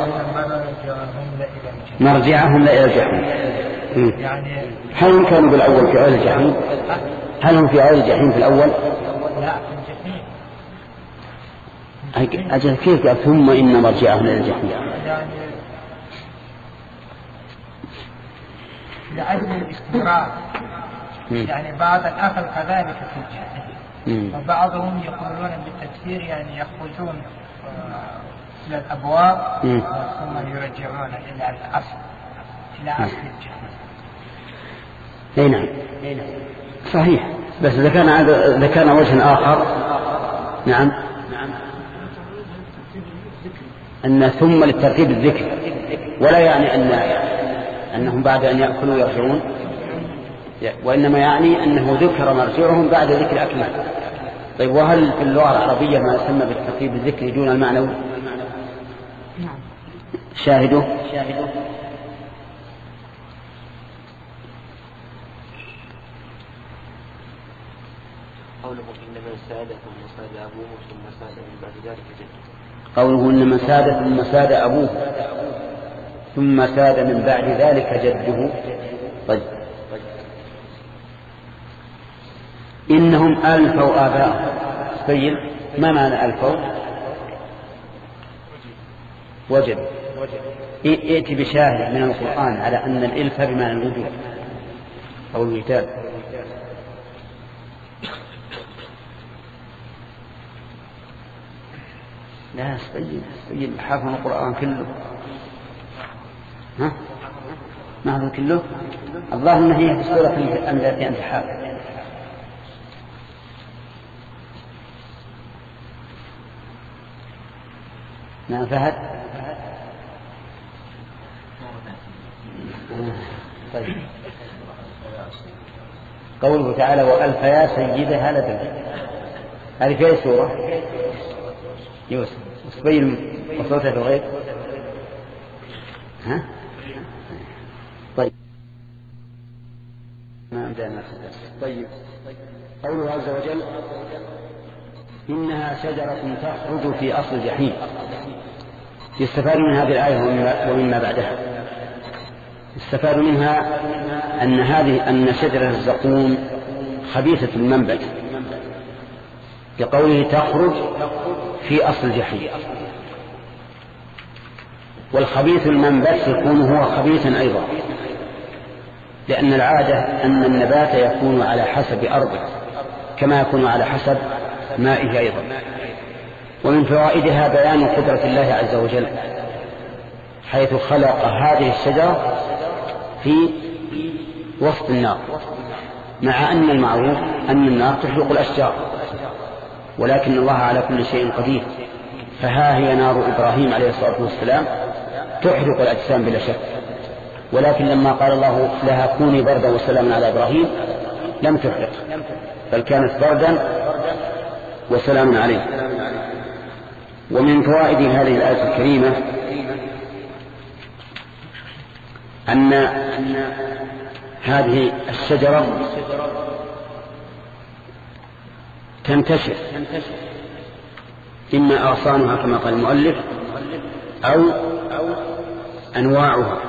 مرجعهم لإلى الجحيم. هل هم كانوا بالأول في عين الجحيم؟ هل هم في عين الجحيم في الأول؟ لا في الجحيم. أجل كيف قال ثم إن مرجعهم لإلى الجحيم؟ لأجل الاستمرار. يعني بعض الأخذ كذلك في الجحيم وبعضهم يقولون بالتكثير يعني يخرجون إلى الأبواب ثم يرجعون إلى الأصل إلى أصل الجحيم. أي نعم صحيح. بس إذا كان إذا كان وجه آخر. نعم أن ثم للترتيب الذكر، ولا يعني أن أنهم بعد أن يأكلوا يرجعون، وإنما يعني أنه ذكر مرجعهم بعد ذكر أكلهم. طيب وهل في اللغة العربية ما يسمى بالترتيب الذكري دون المعنوي؟ نعم. شاهدوا قوله إنما ساد ثم ساد أبوه ثم ساد من بعد ذلك جده. قوله إنما ساد ثم ساد أبوه ثم ساد من بعد ذلك جده. طيب إنهم ألفوا آباءهم. طيب ما معنى ألفوا؟ وجد. ائت بشاهد من القرآن على أن الإلف بمعنى الوجود أو الوجدان. لا سيد سيد حافظ القرآن كله. ها ما هذا كله؟ اللهم هي في سورة التي أنت حافظ. نعم فهد. طيب قوله تعالى وألف يا سيدها لدى، هذه في أي سورة؟ يوسف. وسبيل وصوته الغيب. ها طيب ما أمدانا. طيب قوله عز وجل إنها شجرة تخرج في أصل الجحيم. يستفاد من هذه الآية ومما بعدها. يستفاد منها أن هذه أن شجرة الزقوم خبيثة المنبت، لقوله تخرج في أصل الجحيم. والخبيث المنبت يكون هو خبيثا أيضا، لأن العادة أن النبات يكون على حسب أرضه كما يكون على حسب مائه أيضا. ومن فوائدها بيان قدرة الله عز وجل، حيث خلق هذه الشجرة في وسط النار، مع أن المعروف أن النار تحرق الأشجار، ولكن الله على كل شيء قدير. فها هي نار إبراهيم عليه الصلاة والسلام تحرق الأجسام بلا شك، ولكن لما قال الله لها كوني بردا وسلاما على إبراهيم لم تحرق، بل كانت بردا وسلاما عليه. ومن فوائد هذه الآية الكريمة أن هذه الشجرة تنتشر، إما أغصانها كما قال المؤلف أو أنواعها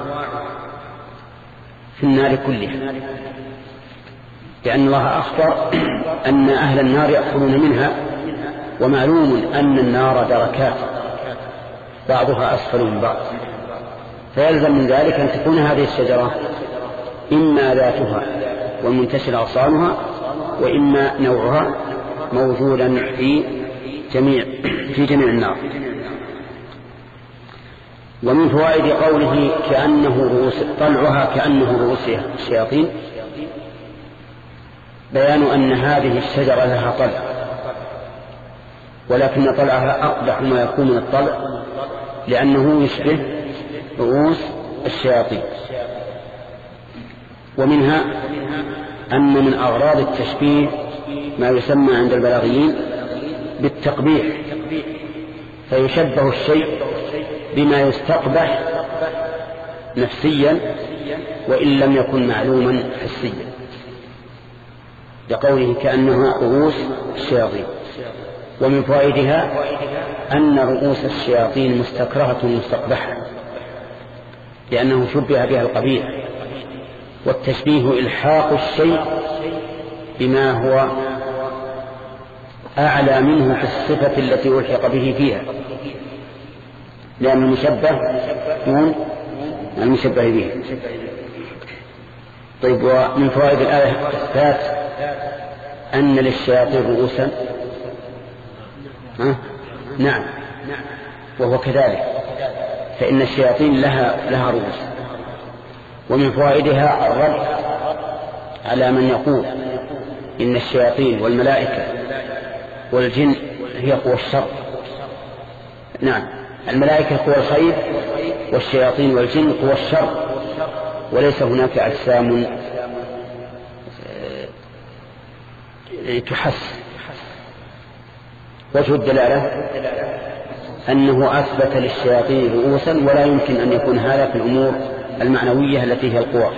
في النار كلها، لأن الله أخبر أن أهل النار يأكلون منها، ومعلوم أن النار دركات بعضها أسفل من بعض، فيلزم من ذلك أن تكون هذه الشجرة إما ذاتها ومنتشر أغصانها، وإما نوعها موجودا في جميع في جميع النار. ومن فوائد قوله كأنه رؤوس طلعها كأنه رؤوس الشياطين بيان أن هذه الشجرة لها طلع، ولكن طلعها أقبح ما يكون من الطلع، لأنه يشبه رؤوس الشياطين. ومنها أن من أغراض التشبيه ما يسمى عند البلاغيين بالتقبيح، فيشبه الشيء بما يستقبح نفسيا وإن لم يكن معلوما حسيا، لقوله كأنها رؤوس الشياطين. ومن فوائدها أن رؤوس الشياطين مستكرهة مستقبحة، لأنه شبه بها القبيح، والتشبيه إلحاق الشيء بما هو أعلى منه في الصفة التي ألحق به فيها، لأن المشبه يكون المشبه به. طيب ومن فوائد الآية إثبات أن للشياطين رؤوسا. ها؟ نعم، وهو كذلك، فإن الشياطين لها لها رؤوس. ومن فوائدها الرد على من يقول إن الشياطين والملائكة والجن هي قوى الشر. نعم، الملائكة قوى الخير والشياطين والجن قوى الشر، وليس هناك أجسام تحس. وجه الدلالة أنه أثبت للشياطين رؤوسا، ولا يمكن أن يكون هذا في الأمور المعنوية التي هي القوى.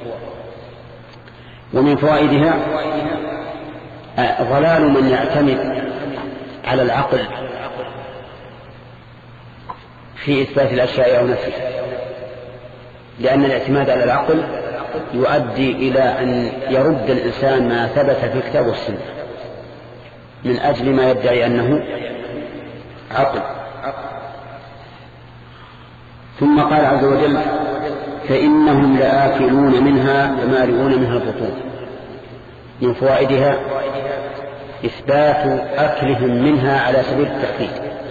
ومن فوائدها ضلال من يعتمد على العقل في إثبات الأشياء أو نفسها، لأن الاعتماد على العقل يؤدي إلى أن يرد الإنسان ما ثبت في الكتاب والسنة من أجل ما يدعي أنه عقل. ثم قال عز وجل فإنهم لآكلون منها فمالئون منها البطون. من فوائدها إثبات أكلهم منها على سبيل التأكيد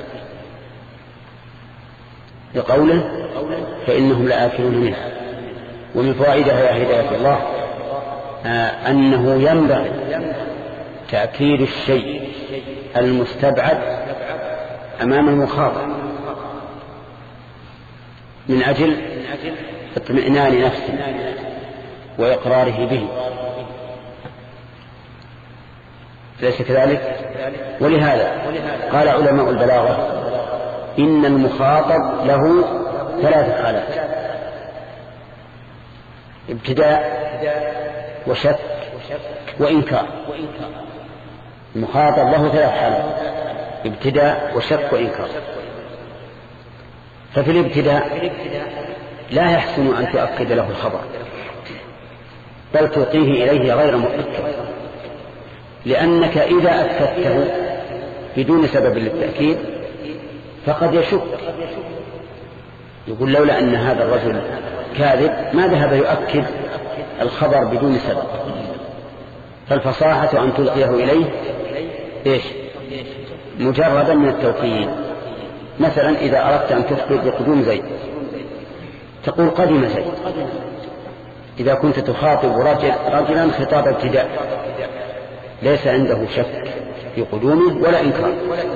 لقوله فإنهم لآكلون منها. ومن فوائدها يا هداية الله آه أنه ينبغي تأكيد الشيء المستبعد أمام المخاطب من أجل اطمئنان نفسه وإقراره به، ليس كذلك؟ ولهذا قال علماء البلاغة إن المخاطب له ثلاث حالات: ابتداء وشك وإنكار. المخاطب له ثلاث حالات: ابتداء وشك وإنكار. ففي الابتداء لا يحسن أن تؤكد له الخبر، بل تلقيه إليه غير مؤكد، لأنك إذا أكدته بدون سبب للتأكيد فقد يشك، يقول لولا أن هذا الرجل كاذب ما ذهب يؤكد الخبر بدون سبب. فالفصاحة أن تلقيه إليه إيش؟ مجردا من التوكيد. مثلا إذا أردت أن تخبر بقدوم زيد تقول قدم زيد، إذا كنت تخاطب رجل رجلا خطاب ابتداء ليس عنده شك في قدومه ولا إنكار.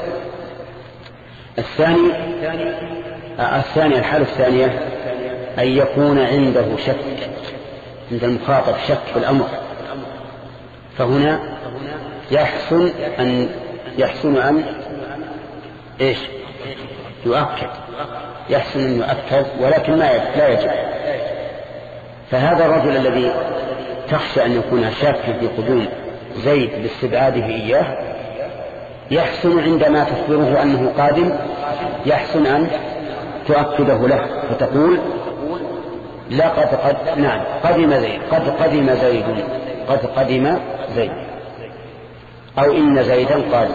الثاني الثانية الحالة الثانية أن يكون عنده شك، عند المخاطب شك في الأمر، فهنا يحسن أن يحسن أن إيش يؤكد، يحسن أن يؤكد، ولكن ما لا يجب. فهذا الرجل الذي تخشى أن يكون شاكا في قدوم زيد باستبعاده إياه يحسن عندما تخبره أنه قادم يحسن أن تؤكده له، فتقول لقد قد نعم قدم زيد، قد قدم زيد، قد قدم زيد، أو إن زيدا قادم.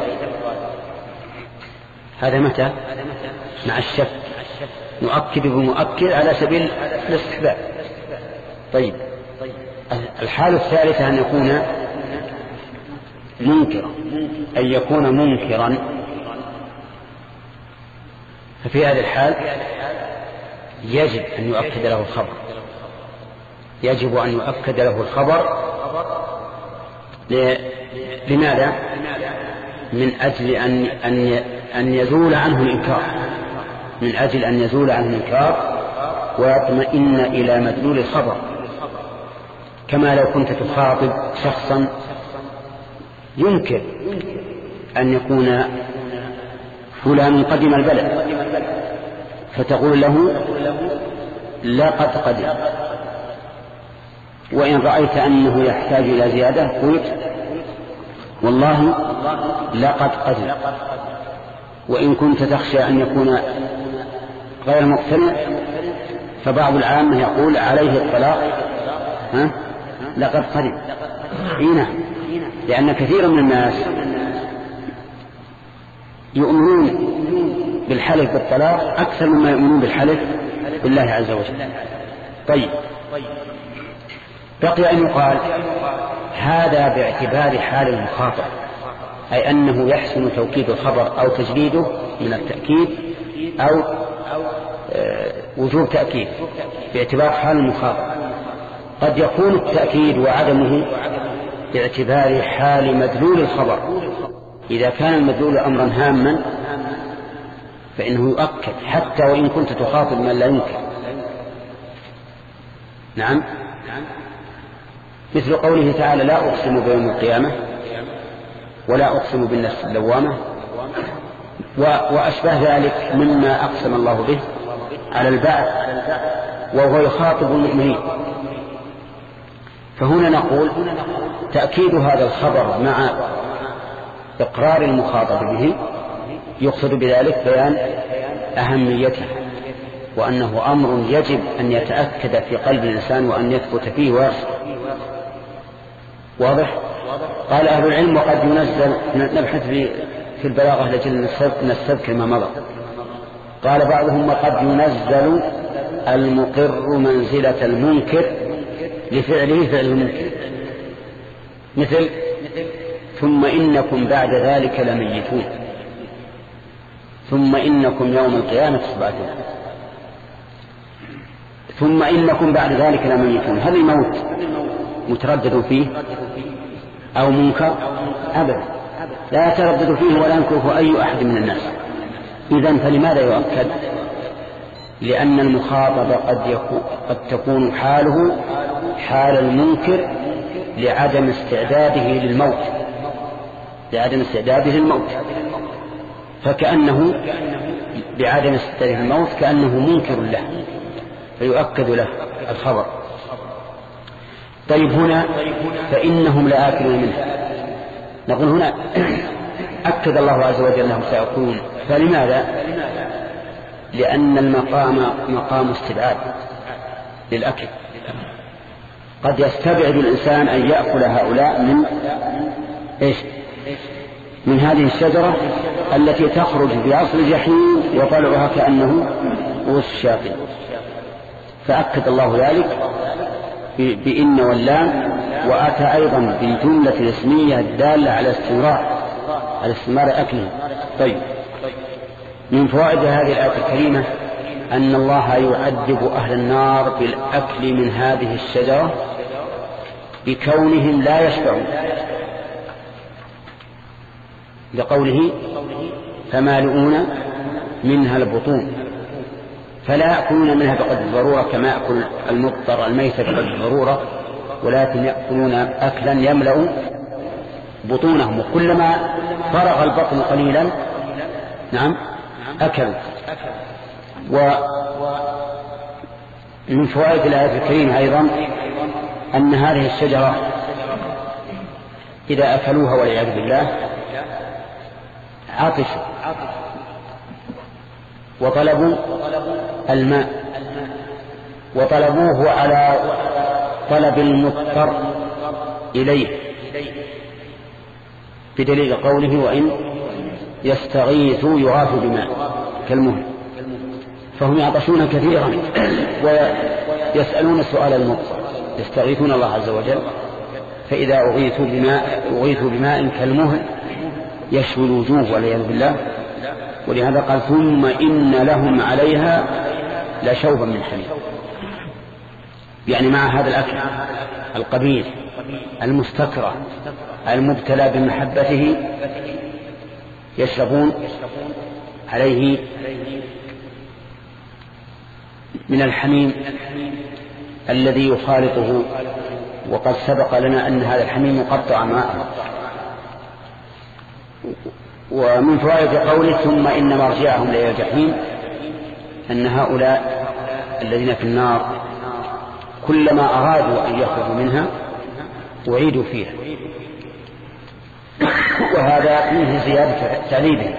هذا متى؟ مع الشك، نؤكد بمؤكد على سبيل الاستحباب. طيب الحالة الثالثة أن يكون منكرا، أن يكون منكرا ففي هذه الحال يجب أن يؤكد له الخبر، يجب أن يؤكد له الخبر. لماذا؟ من أجل أن أن أن يزول عنه الإنكار، من أجل أن يزول عنه الإنكار ويطمئن إلى مدلول الخبر، كما لو كنت تخاطب شخصا ينكر أن يكون فلان قدم البلد فتقول له لقد قدم، وإن رأيت أنه يحتاج إلى زيادة قلت والله لقد قدم. وإن كنت تخشى أن يكون غير مقتنع فبعض العامة يقول عليه الطلاق ها لقد قدم. هنا لأن كثيرا من الناس يؤمنون بالحلف بالطلاق أكثر مما يؤمنون بالحلف بالله عز وجل. طيب بقي أن يقال هذا باعتبار حال المخاطب، أي أنه يحسن توكيد الخبر أو تجديده من التأكيد أو وجوب تأكيد باعتبار حال المخاطب. قد يكون التأكيد وعدمه باعتبار حال مدلول الخبر. إذا كان المدلول أمرا هاما فإنه يؤكد حتى وإن كنت تخاطب من لا ينكر. نعم، مثل قوله تعالى لا أقسم بيوم القيامة ولا أقسم بالنفس اللوامة وأشبه ذلك مما أقسم الله به على البعث وهو يخاطب المؤمنين. فهنا نقول تأكيد هذا الخبر مع إقرار المخاطب به يقصد بذلك بيان أهميته وأنه أمر يجب أن يتأكد في قلب الإنسان وأن يثبت فيه ويرسل. واضح؟ قال أهل العلم وقد ينزل، نبحث في البلاغة لجل نستذكر كما مضى. قال بعضهم وقد ينزل المقر منزلة المنكر لفعله فعل المنكر، مثل ثم إنكم بعد ذلك لميتون، ثم إنكم يوم القيامة تبعثون، ثم إنكم بعد ذلك لميتون. هل الموت متردد فيه أو منكر؟ أبدا، لا يتردد فيه ولا ينكره أي أحد من الناس. إذن فلماذا يؤكد؟ لأن المخاطب قد, يكون قد تكون حاله حال المنكر لعدم استعداده للموت لعدم استعداده للموت فكأنه بعدم استعداده للموت كأنه منكر له فيؤكد له الخبر. طيب هنا فإنهم لآكلون منها، نقول هنا أكد الله عز وجل أنهم سيأكلون، فلماذا؟ لأن المقام مقام استبعاد للأكل، قد يستبعد الإنسان أن يأكل هؤلاء من إيش؟ من هذه الشجرة التي تخرج في أصل الجحيم وطلعها كأنه رؤوس الشياطين، فأكد الله ذلك بإن واللام، وأتى أيضا بالجملة الاسمية الدالة على استمرار على استمرار أكله. طيب، من فوائد هذه الآية الكريمة أن الله يعذب أهل النار بالأكل من هذه الشجرة بكونهم لا يشبعون، لقوله فمالئون منها البطون، فلا يأكلون منها بقدر الضرورة كما يأكل المضطر الميتة بقدر الضرورة، ولكن يأكلون أكلا يملأ بطونهم، وكلما فرغ البطن قليلا نعم أكلوا. ومن فوائد الآية الكريمة أيضا أن هذه الشجرة إذا أكلوها والعياذ بالله عطشوا وطلبوا الماء، وطلبوه على طلب المضطر إليه بدليل قوله وإن يستغيثوا يغاثوا بماء كالمهل، فهم يعطشون كثيرا ويسألون سؤال المضطر، يستغيثون الله عز وجل، فإذا أغيثوا بماء, أغيثوا بماء كالمهل يشوي الوجوه والعياذ بالله. ولهذا قال ثم إن لهم عليها لشوبا من حميم، يعني مع هذا الأكل القبيح المستكره المبتلى بمحبته يشربون عليه من الحميم الذي يخالطه، وقد سبق لنا أن هذا الحميم يقطع ماءه. ومن فوائد قوله ثم إن مرجعهم إلى الجحيم أن هؤلاء الذين في النار كلما أرادوا أن يخرجوا منها أعيدوا فيها، وهذا فيه زيادة تعذيبهم.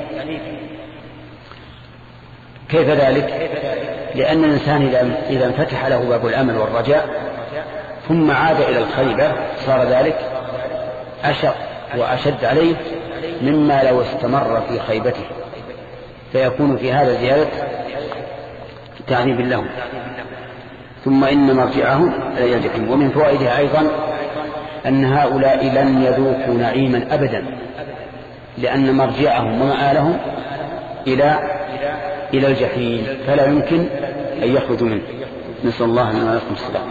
كيف ذلك؟ لأن الإنسان إذا انفتح له باب الأمل والرجاء ثم عاد إلى الخيبة صار ذلك أشق وأشد عليه مما لو استمر في خيبته، فيكون في هذا زيادة تعذيب لهم. ثم إن مرجعهم إلى الجحيم. ومن فوائدها أيضا أن هؤلاء لن يذوقوا نعيما أبدا، لأن مرجعهم ومآلهم إلى إلى الجحيم، فلا يمكن أن يخرجوا منه. نسأل الله لنا ولكم السلام.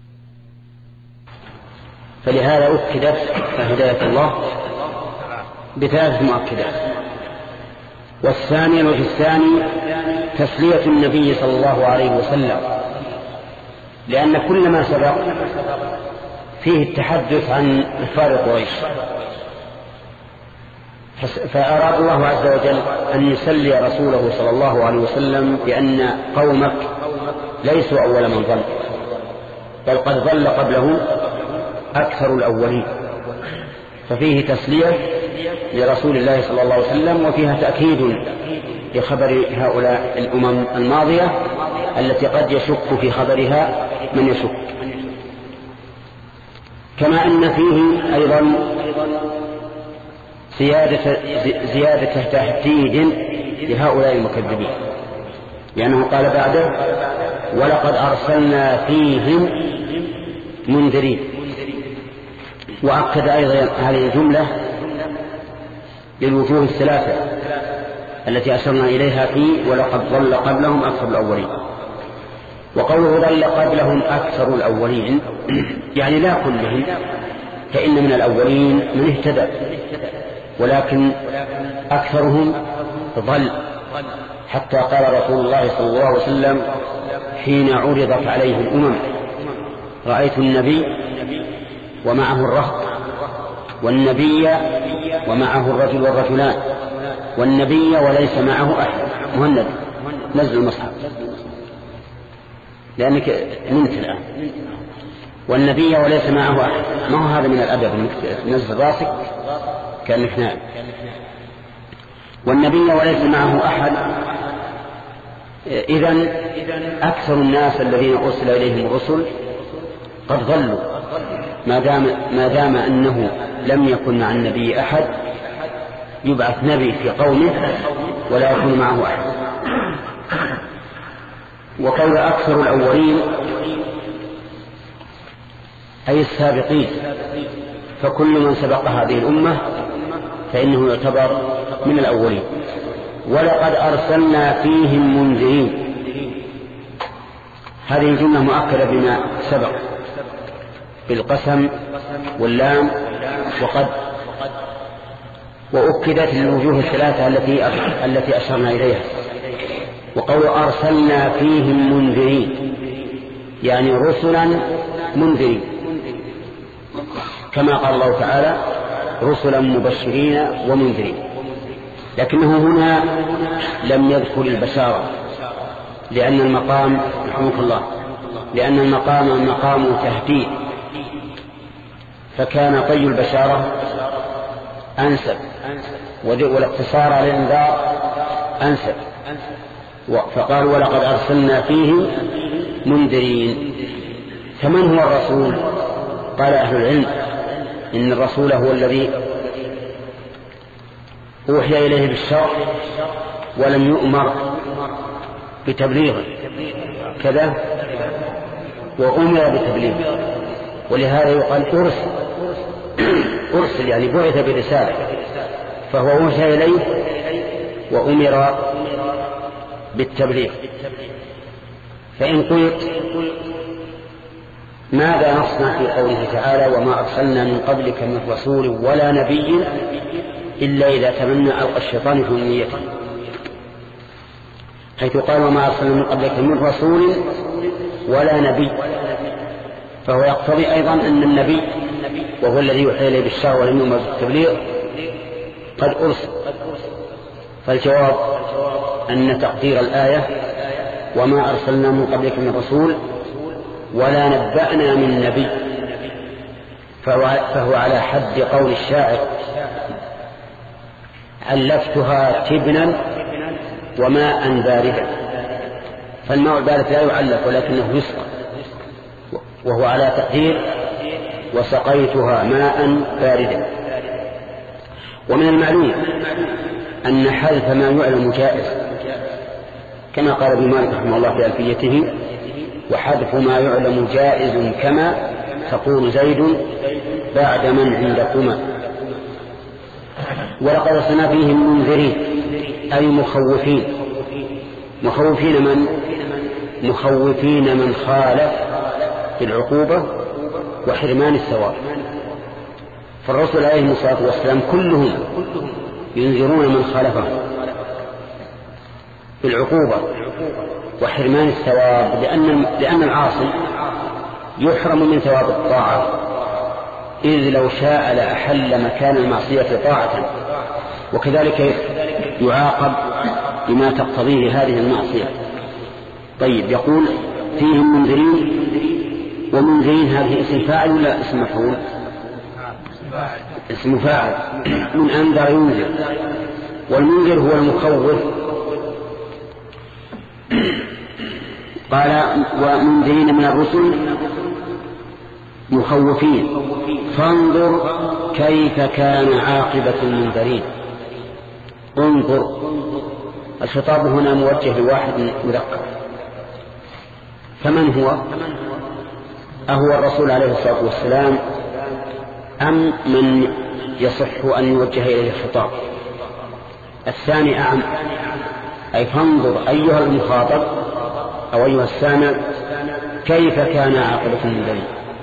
فلهذا أكدت هداية الله بثلاث مؤكدات. والثاني الوجه الثاني تسلية النبي صلى الله عليه وسلم، لأن كل ما سبق فيه التحدث عن كفار قريش، فأراد الله عز وجل أن يسلي رسوله صلى الله عليه وسلم بأن قومك ليسوا أول من ضل، بل قد ضل قبله أكثر الأولين، ففيه تسلية لرسول الله صلى الله عليه وسلم، وفيها تأكيد لخبر هؤلاء الأمم الماضية التي قد يشك في خبرها من يشك. كما أن فيه أيضا زيادة, زيادة تهديد لهؤلاء المكذبين، لأنه قال بعده ولقد أرسلنا فيهم منذرين، وأكد أيضا هذه الجملة للوجوه الثلاثة التي أشرنا إليها في ولقد ضل قبلهم أكثر الأولين. وقوله ضل قبلهم أكثر الأولين يعني لا كلهم، فإن من الأولين من اهتدى، ولكن أكثرهم ضل، حتى قال رسول الله صلى الله عليه وسلم حين عرضت عليه الأمم رأيت النبي ومعه الرهط، والنبي ومعه الرجل والرجلان، والنبي وليس معه أحد. مهند نزل المصحف لأنك نمت الآن. والنبي وليس معه أحد، ما هو هذا من الأدب أنك تنزل راسك كأنك نائم. والنبي وليس معه أحد، إذن أكثر الناس الذين أرسل إليهم الرسل قد ضلوا، ما دام, ما دام أنه لم يكن مع النبي أحد يبعث نبي في قومه ولا يكون معه أحد. وقول أكثر الأولين أي السابقين، فكل من سبق هذه الأمة فإنه يعتبر من الأولين. ولقد أرسلنا فيهم منذرين، هذه الجملة مؤكدة بما سبق بالقسم واللام وقد، وأكدت للوجوه الثلاثة التي التي أشرنا إليها. وقول أرسلنا فيهم منذرين يعني رسلا منذرين، كما قال الله تعالى رسلا مبشرين ومنذرين، لكنه هنا لم يذكر البشارة، لأن المقام رحمك الله لأن المقام مقام تهديد، فكان طي البشارة أنسب، والاقتصار على الإنذار أنسب، فقال ولقد أرسلنا فيهم منذرين. فمن هو الرسول؟ قال أهل العلم إن الرسول هو الذي أوحي إليه بالشرع ولم يؤمر بتبليغه كذا، وأمر بتبليغه، ولهذا يقال أرسل أرسل يعني بعث برسالة، فهو أوحي إليه وأمر بالتبليغ. فإن قلت ماذا نصنع في قوله تعالى وما أرسلنا من قبلك من رسول ولا نبي إلا إذا تمنى ألقى الشيطان في أمنيته، حيث قال وما أرسلنا من قبلك من رسول ولا نبي، فهو يقتضي أيضا أن النبي وهو الذي يوحي إليه بالشرع ولم يؤمر بالتبليغ قد أرسل. فالجواب أن تقدير الآية وما أرسلنا من قبلك من رسول ولا نبأنا من نبي، فهو على حد قول الشاعر علفتها تبنا وماء باردا، فالماء البارد لا يعلف ولكنه يسقى، وهو على تقدير وسقيتها ماء باردا. ومن المعلوم أن حذف ما يعلم جائز، كما قال ابن مالك رحمه الله في ألفيته وحذف ما يعلم جائز كما تقول زيد بعد من عندكما. ولقد أرسلنا فيهم منذرين أي مخوفين. مخوفين من؟ مخوفين من خالف بالعقوبة وحرمان الثواب، فالرسل عليهم الصلاة والسلام كلهم ينذرون من خالفهم بالعقوبة وحرمان الثواب، لأن, لأن العاصي يحرم من ثواب الطاعة، إذ لو شاء لأحل مكان المعصية طاعة، وكذلك يعاقب بما تقتضيه هذه المعصية. طيب، يقول فيهم منذرين، ومنذرين هذه اسم فاعل ولا اسم مفعول؟ اسم فاعل، من أنذر ينذر، والمنذر هو المخوف. قال ومنذرين من الرسل مخوفين، فانظر كيف كان عاقبة المنذرين. انظر، الخطاب هنا موجه لواحد مذكر، فمن هو؟ أهو الرسول عليه الصلاة والسلام أم من يصح أن يوجه إليه الخطاب؟ الثاني أعم، أي فانظر أيها المخاطب أو أيها السامع كيف كان عاقبة المنذرين.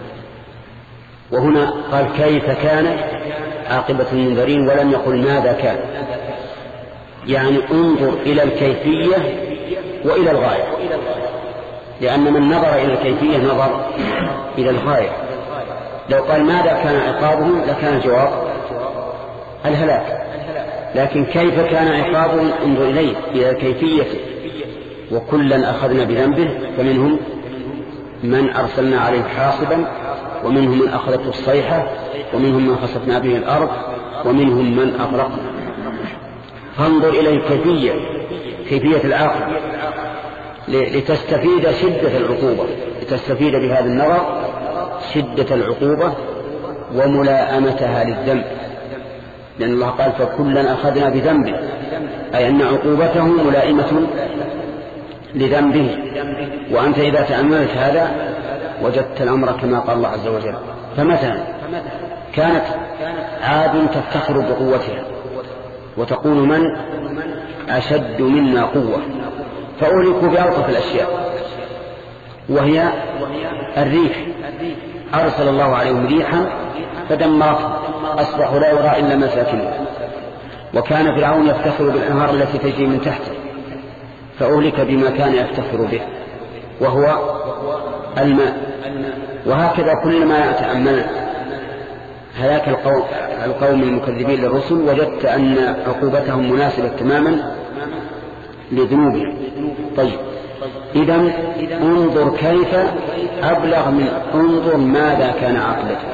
وهنا قال كيف كان عاقبة المنذرين ولم يقل ماذا كان، يعني انظر إلى الكيفية وإلى الغاية، لأن من نظر إلى الكيفية نظر إلى الغاية. لو قال ماذا كان عقابهم لكان الجواب الهلاك، لكن كيف كان عقابهم انظر إليه إلى الكيفية. وكلا أخذنا بذنبه، فمنهم من أرسلنا عليه حاصبا، ومنهم من أخذته الصيحة، ومنهم من خسفنا به الأرض، ومنهم من أغرقنا. فانظر إلى الكيفية، كيفية العاقبة، لتستفيد شدة العقوبة، لتستفيد بهذا النظر شدة العقوبة وملائمتها للذنب، لأن الله قال فكلا أخذنا بذنبه، أي أن عقوبته ملائمة لذنبه. وأنت إذا تأملت هذا وجدت الأمر كما قال الله عز وجل. فمثلا كانت عاد تفتخر بقوتها وتقول من أشد منا قوة، فأهلكوا بألطف الأشياء وهي الريح، أرسل الله عليهم ريحا فدمرتهم أصبحوا لا يرى إلا مساكنهم. وكان فرعون يفتخر بالأنهار التي تجري من تحته فأهلك بما كان يفتخر به وهو الماء. وهكذا كلما يتأمل هلاك القوم, القوم المكذبين للرسل وجدت أن عقوبتهم مناسبة تماما لذنوبهم. طيب، إذن انظر كيف أبلغ من انظر ماذا كان عاقبته.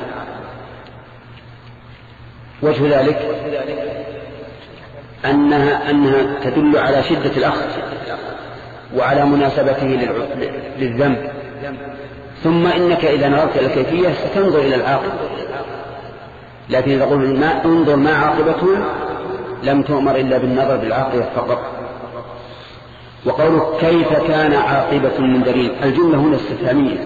وجه ذلك أنها, أنها تدل على شدة الأخذ وعلى مناسبته للذنب. ثم إنك إذا نظرت إلى الكيفية ستنظر إلى العاقبة، لكن إذا قلت ما انظر ما عاقبته لم تؤمر إلا بالنظر بالعاقبة فقط. وقوله كيف كان عاقبة المنذرين، الجملة هنا استفهامية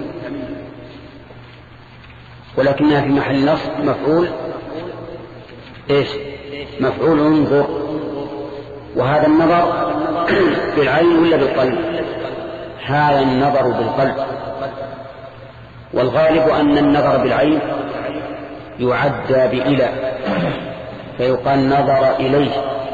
ولكنها في محل نصب مفعول إيش؟ مفعول انظر. وهذا النظر بالعين ولا بالقلب؟ هذا النظر بالقلب، والغالب أن النظر بالعين يعدى بإلى فيقال نظر إليه،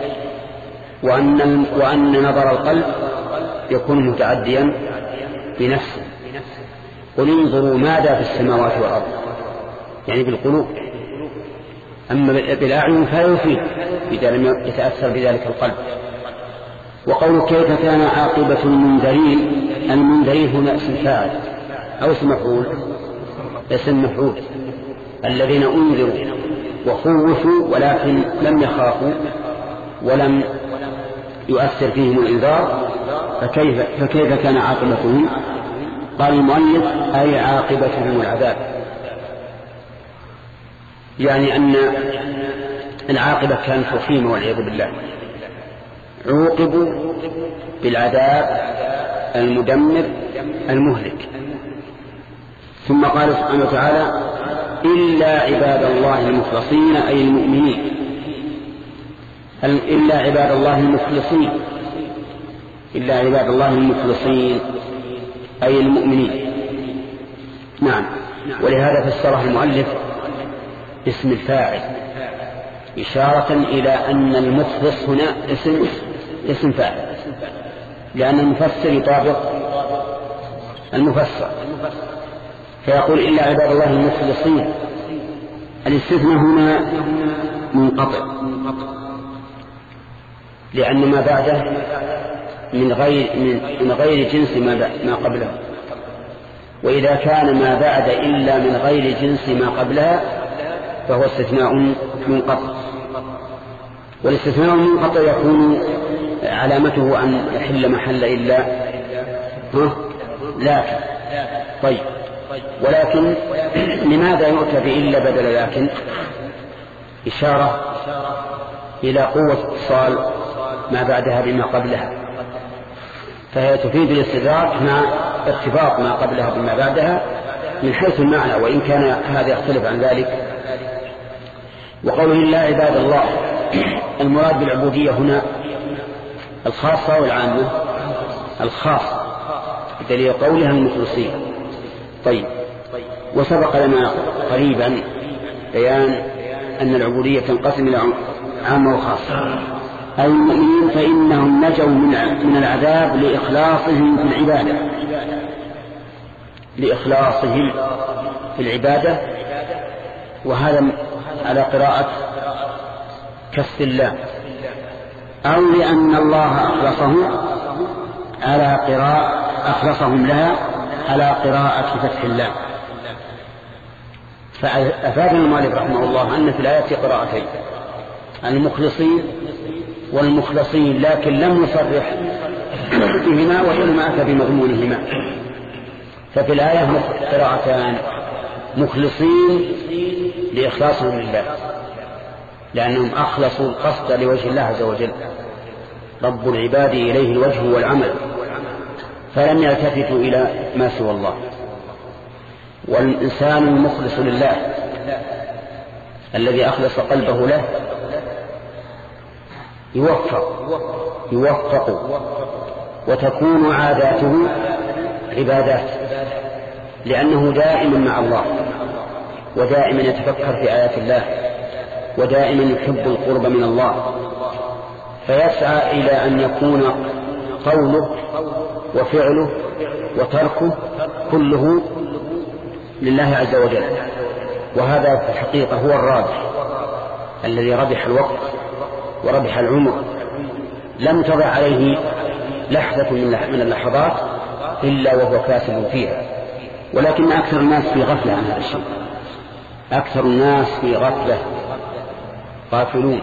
وأن, وأن نظر القلب يكون متعديا بنفسه. قل انظروا ماذا في السماوات والأرض، يعني بالقلوب. أما بالأعين فلا يفيد إذا لم يتأثر بذلك القلب. وقول كيف كان عاقبة المنذرين، المنذرين هنا اسم فاعل أو اسم مفعول؟ اسم مفعول، الذين أنذروا وخوفوا ولكن لم يخافوا ولم يؤثر فيهم الإنذار، فكيف, فكيف كان عاقبتهم؟ قال المؤلف أي عاقبتهم العذاب، يعني أن العاقبة كانت وخيمة والعياذ بالله، عوقبوا بالعذاب المدمر المهلك. ثم قال سبحانه وتعالى إلا عباد الله المخلصين أي المؤمنين، إلا عباد الله المخلصين، إلا عباد الله المخلصين أي المؤمنين. نعم، ولهذا فسره المؤلف اسم الفاعل، إشارة إلى أن المخلص هنا اسم اسم فاعل، لأن المفسر يطابق المفسر، فيقول إلا عباد الله المخلصين. الاستثناء هنا منقطع، لأن ما بعده من غير من غير جنس ما قبله، وإذا كان ما بعد إلا من غير جنس ما قبلها فهو استثناء منقطع. والاستثناء المنقطع يكون علامته أن يحل محل إلا لكن. طيب، ولكن لماذا يؤتى بإلا بدل لكن؟ إشارة إلى قوة اتصال ما بعدها بما قبلها، فهي تفيد الاستدراك مع ارتباط ما قبلها بما بعدها من حيث المعنى، وإن كان هذا يختلف عن ذلك. وقوله إلا عباد الله، المراد بالعبودية هنا الخاصة والعامة؟ الخاصة، دليل قولها المخلصين. طيب، وسبق لنا قريبا بيان أن العبودية تنقسم إلى عامة وخاصة. أي المؤمنين فإنهم نجوا من العذاب لإخلاصهم في العبادة، لإخلاصهم في العبادة، وهذا على قراءة كسر اللام، أو لأن الله أخلصهم على قراءة أخلصهم لها على قراءة فتح اللام. فأفاد المؤلف رحمه الله أن في الآية قراءتين، المخلصين والمخلصين، لكن لم يصرح بهما وإنما أتى بمضمونهما. ففي الآية قراءتان، مخلصين لإخلاصهم لله، لأنهم أخلصوا القصد لوجه الله عز وجل، رب العباد إليه الوجه والعمل، فلم يلتفتوا إلى ما سوى الله. والإنسان المخلص لله الذي أخلص قلبه له يوفق يوفق وتكون عاداته عبادات، لأنه دائما مع الله، ودائما يتفكر في آيات الله، ودائما يحب القرب من الله، فيسعى إلى أن يكون قوله وفعله وتركه كله لله عز وجل. وهذا في الحقيقة هو الرابح الذي ربح الوقت وربح العمر، لم تضع عليه لحظة من اللحظات إلا وهو كاسب فيها. ولكن أكثر الناس في غفلة عن هذا الشيء، أكثر الناس في غفلة غافلون،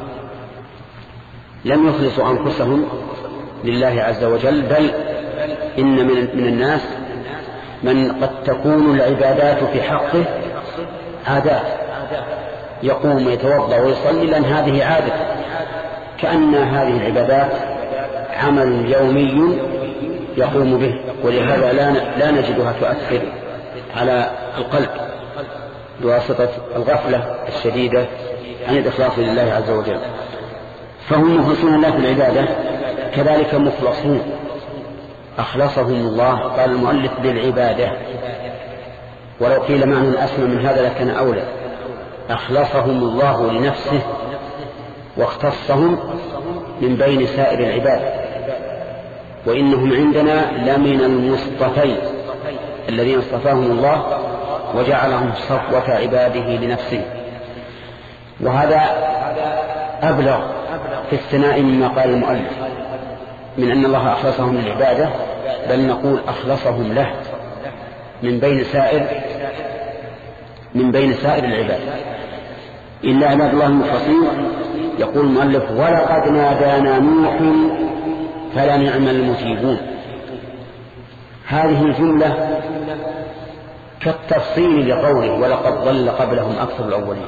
لم يخلصوا أنفسهم لله عز وجل، بل إن من الناس من قد تكون العبادات في حقه عادات، يقوم يتوضأ ويصلي لأن هذه عادة، كأن هذه العبادات عمل يومي يقوم به، ولهذا لا نجدها تؤثر على القلب بواسطة الغفلة الشديدة عن الإخلاص لله عز وجل. فهم مخلصون الله في العبادة، كذلك مخلصون أخلصهم الله، قال المؤلف بالعبادة، ولو قيل معنى أسمى من هذا لكان أولى. أخلصهم الله لنفسه واختصهم من بين سائر العباد، وإنهم عندنا لمن المصطفين الذين اصطفاهم الله وجعلهم صفوة عباده لنفسه. وهذا أبلغ في الثناء مما قال المؤلف من أن الله أخلصهم للعبادة، بل نقول أخلصهم له من بين سائر من بين سائر العباد. إلا عباد الله المخلصين. يقول المؤلف ولقد نادانا نوح فلنعم المجيبون. هذه الجملة كالتفصيل لقوله ولقد ضل قبلهم أكثر الأولين.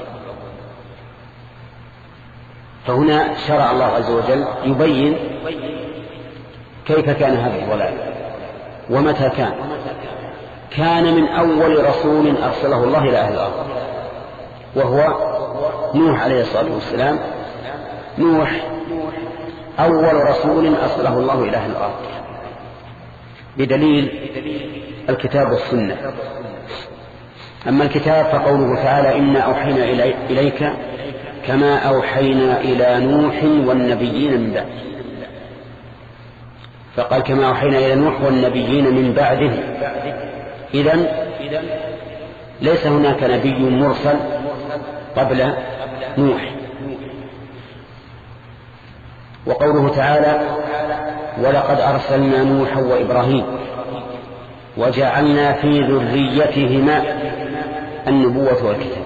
فهنا شرع الله عز وجل يبين كيف كان هذا الضلال ومتى كان. كان من أول رسول أرسله الله إلى أهل الأرض وهو نوح عليه الصلاة والسلام. نوح أول رسول أرسله الله إلى أهل الأرض بدليل الكتاب والسنة. أما الكتاب فقوله تعالى إنا أوحينا إليك كما أوحينا إلى نوح والنبيين من بعده، فقال كما أوحينا إلى نوح والنبيين من بعده. إذن ليس هناك نبي مرسل قبل نوح. وقوله تعالى ولقد أرسلنا نوحا وإبراهيم وجعلنا في ذريتهما النبوة والكتاب،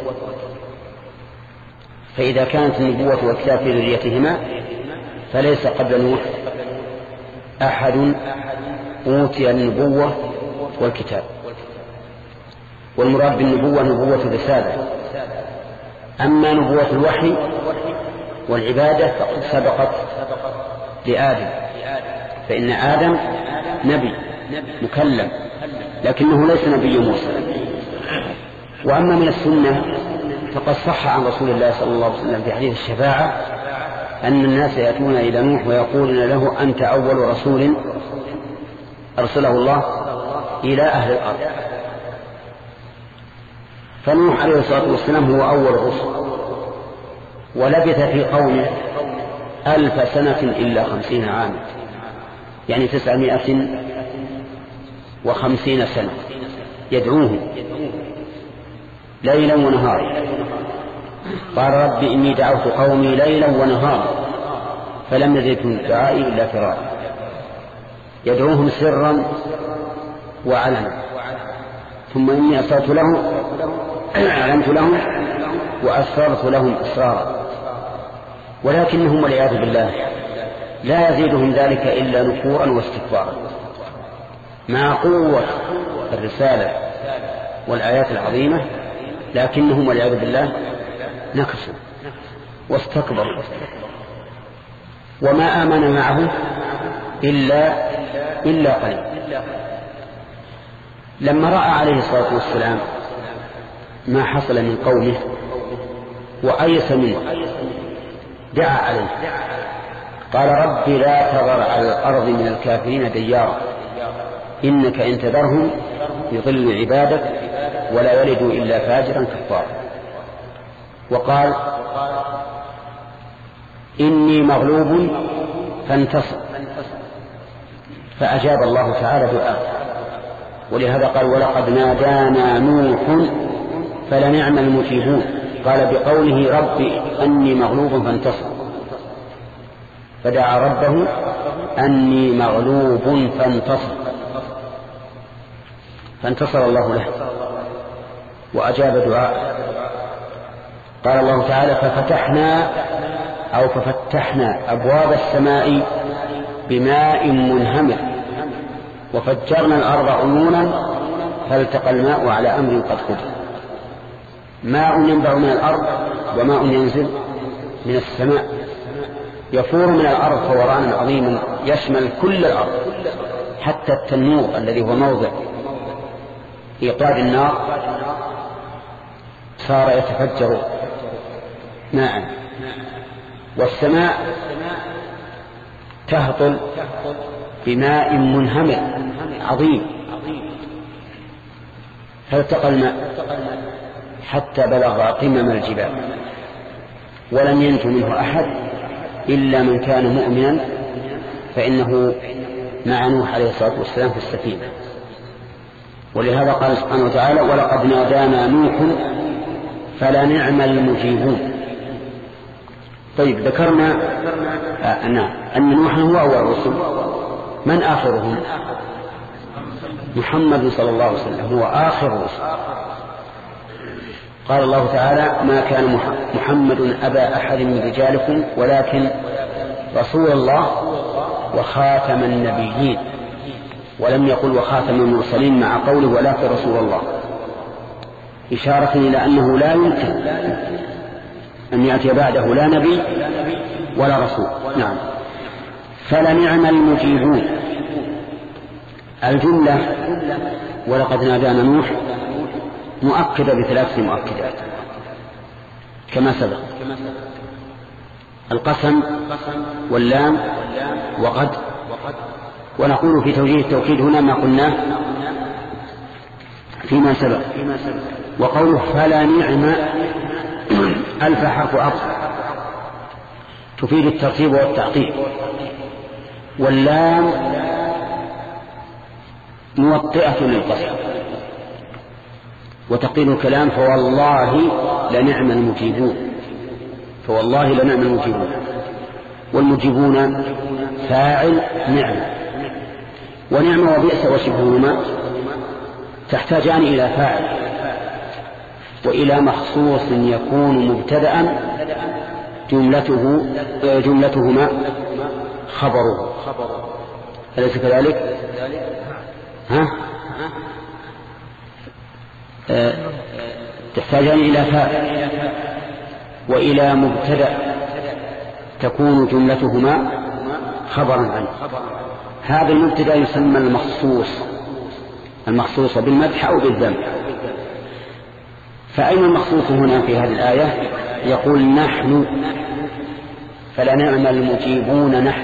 فإذا كانت النبوة والكتاب في ذريتهما فليس قبل نوح أحد أوتي النبوة والكتاب. والمراد بالنبوة نبوة الرسالة. أما نبوة الوحي والعبادة فقد سبقت لآدم، فإن آدم نبي مكلم لكنه ليس نبي مرسل. وأما من السنة فقد صح عن رسول الله صلى الله عليه وسلم في حديث الشفاعة أن الناس يأتون إلى نوح ويقولون له أنت أول رسول أرسله الله إلى أهل الأرض. فنوح عليه الصلاة والسلام هو أول الرسل، ولبث في قومه ألف سنة إلا خمسين عاما، يعني تسعمائة وخمسين سنة يدعوهم ليلا ونهارا. قال رب إني دعوت قومي ليلا ونهارا فلم يزدهم دعائي إلا فرارا، يدعوهم سرا وعلنا، ثم إني أسررت لهم أعلنت لهم وأسررت لهم إسرارا، ولكنهم والعياذ بالله لا يزيدهم ذلك إلا نفورا واستكبارا، مع قوة الرسالة والآيات العظيمة، لكنهم والعياذ بالله نكسوا واستكبروا، وما آمن معه إلا إلا قليل. لما رأى عليه الصلاة والسلام ما حصل من قومه وأيس منه دعا عليه قال رب لا تذر على الأرض من الكافرين ديارا إنك إن تذرهم يضل عبادك ولا يلدوا إلا فاجرا كفارا. وقال إني مغلوب فانتصر، فأجاب الله تعالى دعاءه. ولهذا قال ولقد نادانا نوح فلنعم المجيبون، قال بقوله ربي أني مغلوب فانتصر، فدعا ربه أني مغلوب فانتصر، فانتصر الله له وأجاب دعاءه. قال الله تعالى ففتحنا أو ففتحنا أبواب السماء بماء منهمر وفجرنا الأرض عيونا فالتقى الماء على أمر قد قدر. ماء ينبع من الأرض وماء ينزل من السماء يفور من الأرض فورانا عظيما يشمل كل الأرض، حتى التنور الذي هو موضع إيقاد النار صار يتفجر ماء. والسماء تهطل بماء منهمر عظيم، فالتقى الماء حتى بلغ قمم الجبال ولم ينج منه أحد إلا من كان مؤمنا فإنه مع نوح عليه الصلاة والسلام في السفينة. ولهذا قال سبحانه وتعالى ولقد نادانا نوح فلنعم المجيبون. طيب ذكرنا آه أن نوح هو أول الرسل، من آخرهم؟ محمد صلى الله عليه وسلم هو آخر الرسل. قال الله تعالى ما كان محمد أبا أحد من رجالكم ولكن رسول الله وخاتم النبيين، ولم يقل وخاتم المرسلين مع قوله ولكن رسول الله، إشارة إلى أنه لا يمكن أن يأتي بعده لا نبي ولا رسول. نعم. فلنعم المجيبون. الجملة ولقد نادانا نوح مؤكدة بثلاث مؤكدات كما سبق: القسم واللام وقد. ونقول في توجيه التوكيد هنا ما قلناه فيما سبق. وقوله فلا نعم ألف حرف عطف تفيد الترتيب والتعقيب، واللام موطئة للقسم، وتقيل الكلام فوالله لنعم المجيبون، فوالله لنعم المجيبون، والمجيبون فاعل نعم، ونعم وبئس وشبههما تحتاجان إلى فاعل وإلى مخصوص يكون مبتدأ جملته جملتهما خبره، أليس كذلك؟ ها؟ أه تحتاجان إلى فاعل وإلى مبتدأ تكون جملتهما خبرا عنه. هذا المبتدأ يسمى المخصوص، المخصوص بالمدح أو بالذم. فأين المخصوص هنا في هذه الآية؟ يقول نحن فلنعم المجيبون نحن،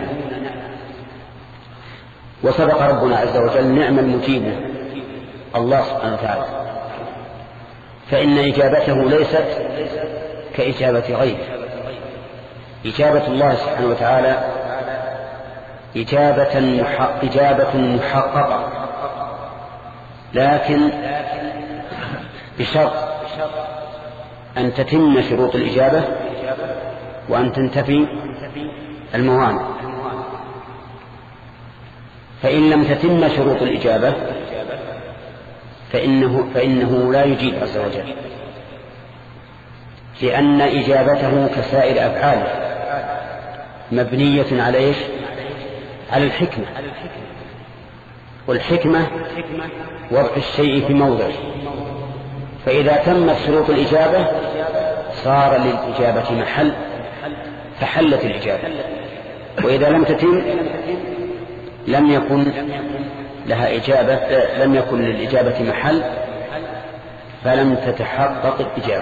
وسبق ربنا عز وجل نعم المجيب الله سبحانه وتعالى، فإن إجابته ليست كإجابة غيره. إجابة الله سبحانه وتعالى إجابة إجابة محققة، لكن بشرط أن تتم شروط الإجابة وأن تنتفي الموانع. فإن لم تتم شروط الإجابة فإنه, فإنه لا يجيب عز وجل، لأن إجابته كسائر أفعاله مبنية على إيش؟ على الحكمة، والحكمة وضع الشيء في موضعه، فإذا تمت شروط الإجابة صار للإجابة محل فحلت الإجابة، وإذا لم تتم لم يكن لها إجابة، لم يكن للإجابة محل فلم تتحقق الإجابة.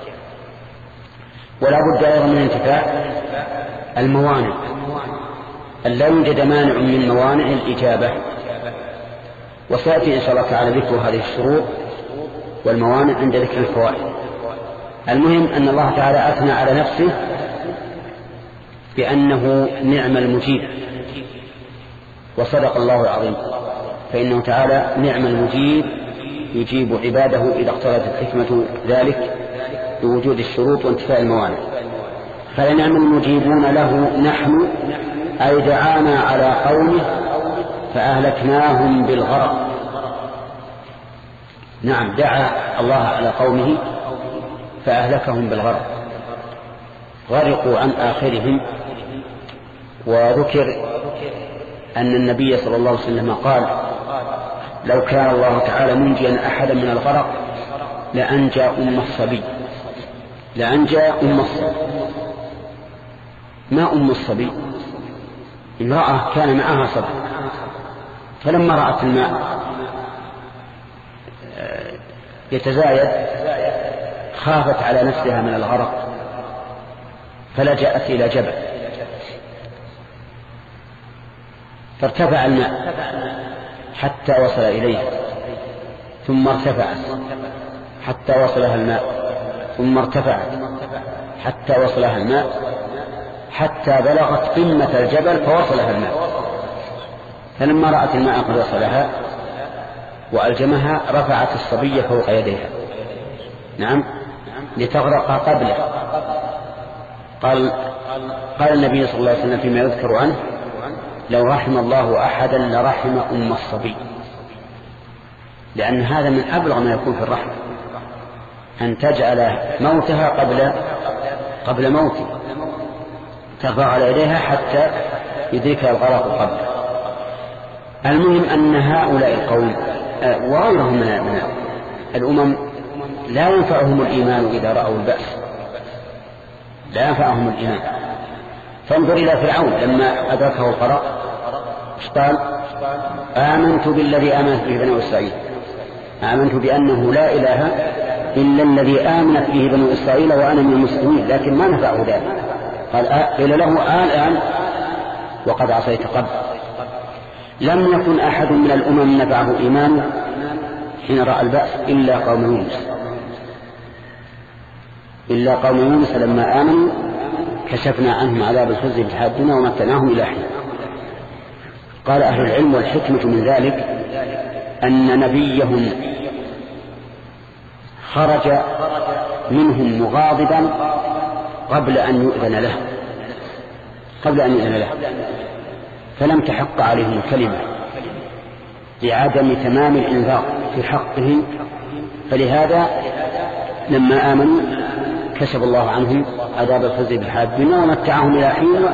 ولا بد أيضا من انتفاء الموانع، أن لا يوجد مانع من موانع الإجابة، وسيأتي إن شاء الله تعالى ذكر هذه الشروط والموانع عند ذكر الفوائد. المهم أن الله تعالى أثنى على نفسه بأنه نعم المجيب، وصدق الله العظيم، فإنه تعالى نعم المجيب يجيب عباده إذا اقتضت الحكمة ذلك بوجود الشروط وانتفاء الموانع. فلنعم المجيبون له نحن أي دعانا على قومه فأهلكناهم بالغرق. نعم، دعا الله على قومه فأهلكهم بالغرق، غرقوا عن آخرهم. وذكر أن النبي صلى الله عليه وسلم قال لو كان الله تعالى منجيا أحدا من الغرق لأنجى أم الصبي، لأنجى أم الصبي. ما أم الصبي؟ امرأة كان معها صبي، فلما رأت الماء يتزايد خافت على نفسها من الغرق فلجأت إلى جبل، فارتفع الماء حتى وصل إليه، ثم ارتفعت حتى وصلها الماء، ثم ارتفعت حتى وصلها الماء، حتى بلغت قمة الجبل فوصلها الماء. فلما رأت الماء قد وصلها وألجمها رفعت الصبي فوق يديها، نعم، لتغرق قبله. قال قال النبي صلى الله عليه وسلم فيما يذكر عنه لو رحم الله أحدا لرحم أم الصبي، لأن هذا من أبلغ ما يكون في الرحمة، أن تجعل موتها قبل قبل موته، ترفع على يديها حتى يدركها الغرق قبل. المهم أن هؤلاء القوم وغيرهم من الأمم لا ينفعهم الإيمان إذا رأوا البأس، لا ينفعهم الإيمان. فانظر إلى فرعون لما أدركه الغرق قال آمنت بالذي آمنت به بنو إسرائيل، آمنت بأنه لا إله إلا الذي آمنت به بنو إسرائيل وأنا من المسلمين، لكن ما نفعه ذلك. قال قيل له الآن وقد عصيت قبل. لم يكن أحد من الأمم نفعه إيمانه حين رأى البأس إلا قوم يونس إلا قوم يونس لما آمنوا كشفنا عنهم عذاب الخزي في الحياة الدنيا ومتعناهم إلى حين. قال أهل العلم والحكمة من ذلك أن نبيهم خرج منهم مغاضبا قبل أن يؤذن له قبل أن يؤذن له فلم تحق عليهم الكلمة لعدم تمام الإنذار في حقه، فلهذا لما آمنوا كشف الله عنهم عذاب الخزي في الحياة الدنيا ومتعهم إلى حين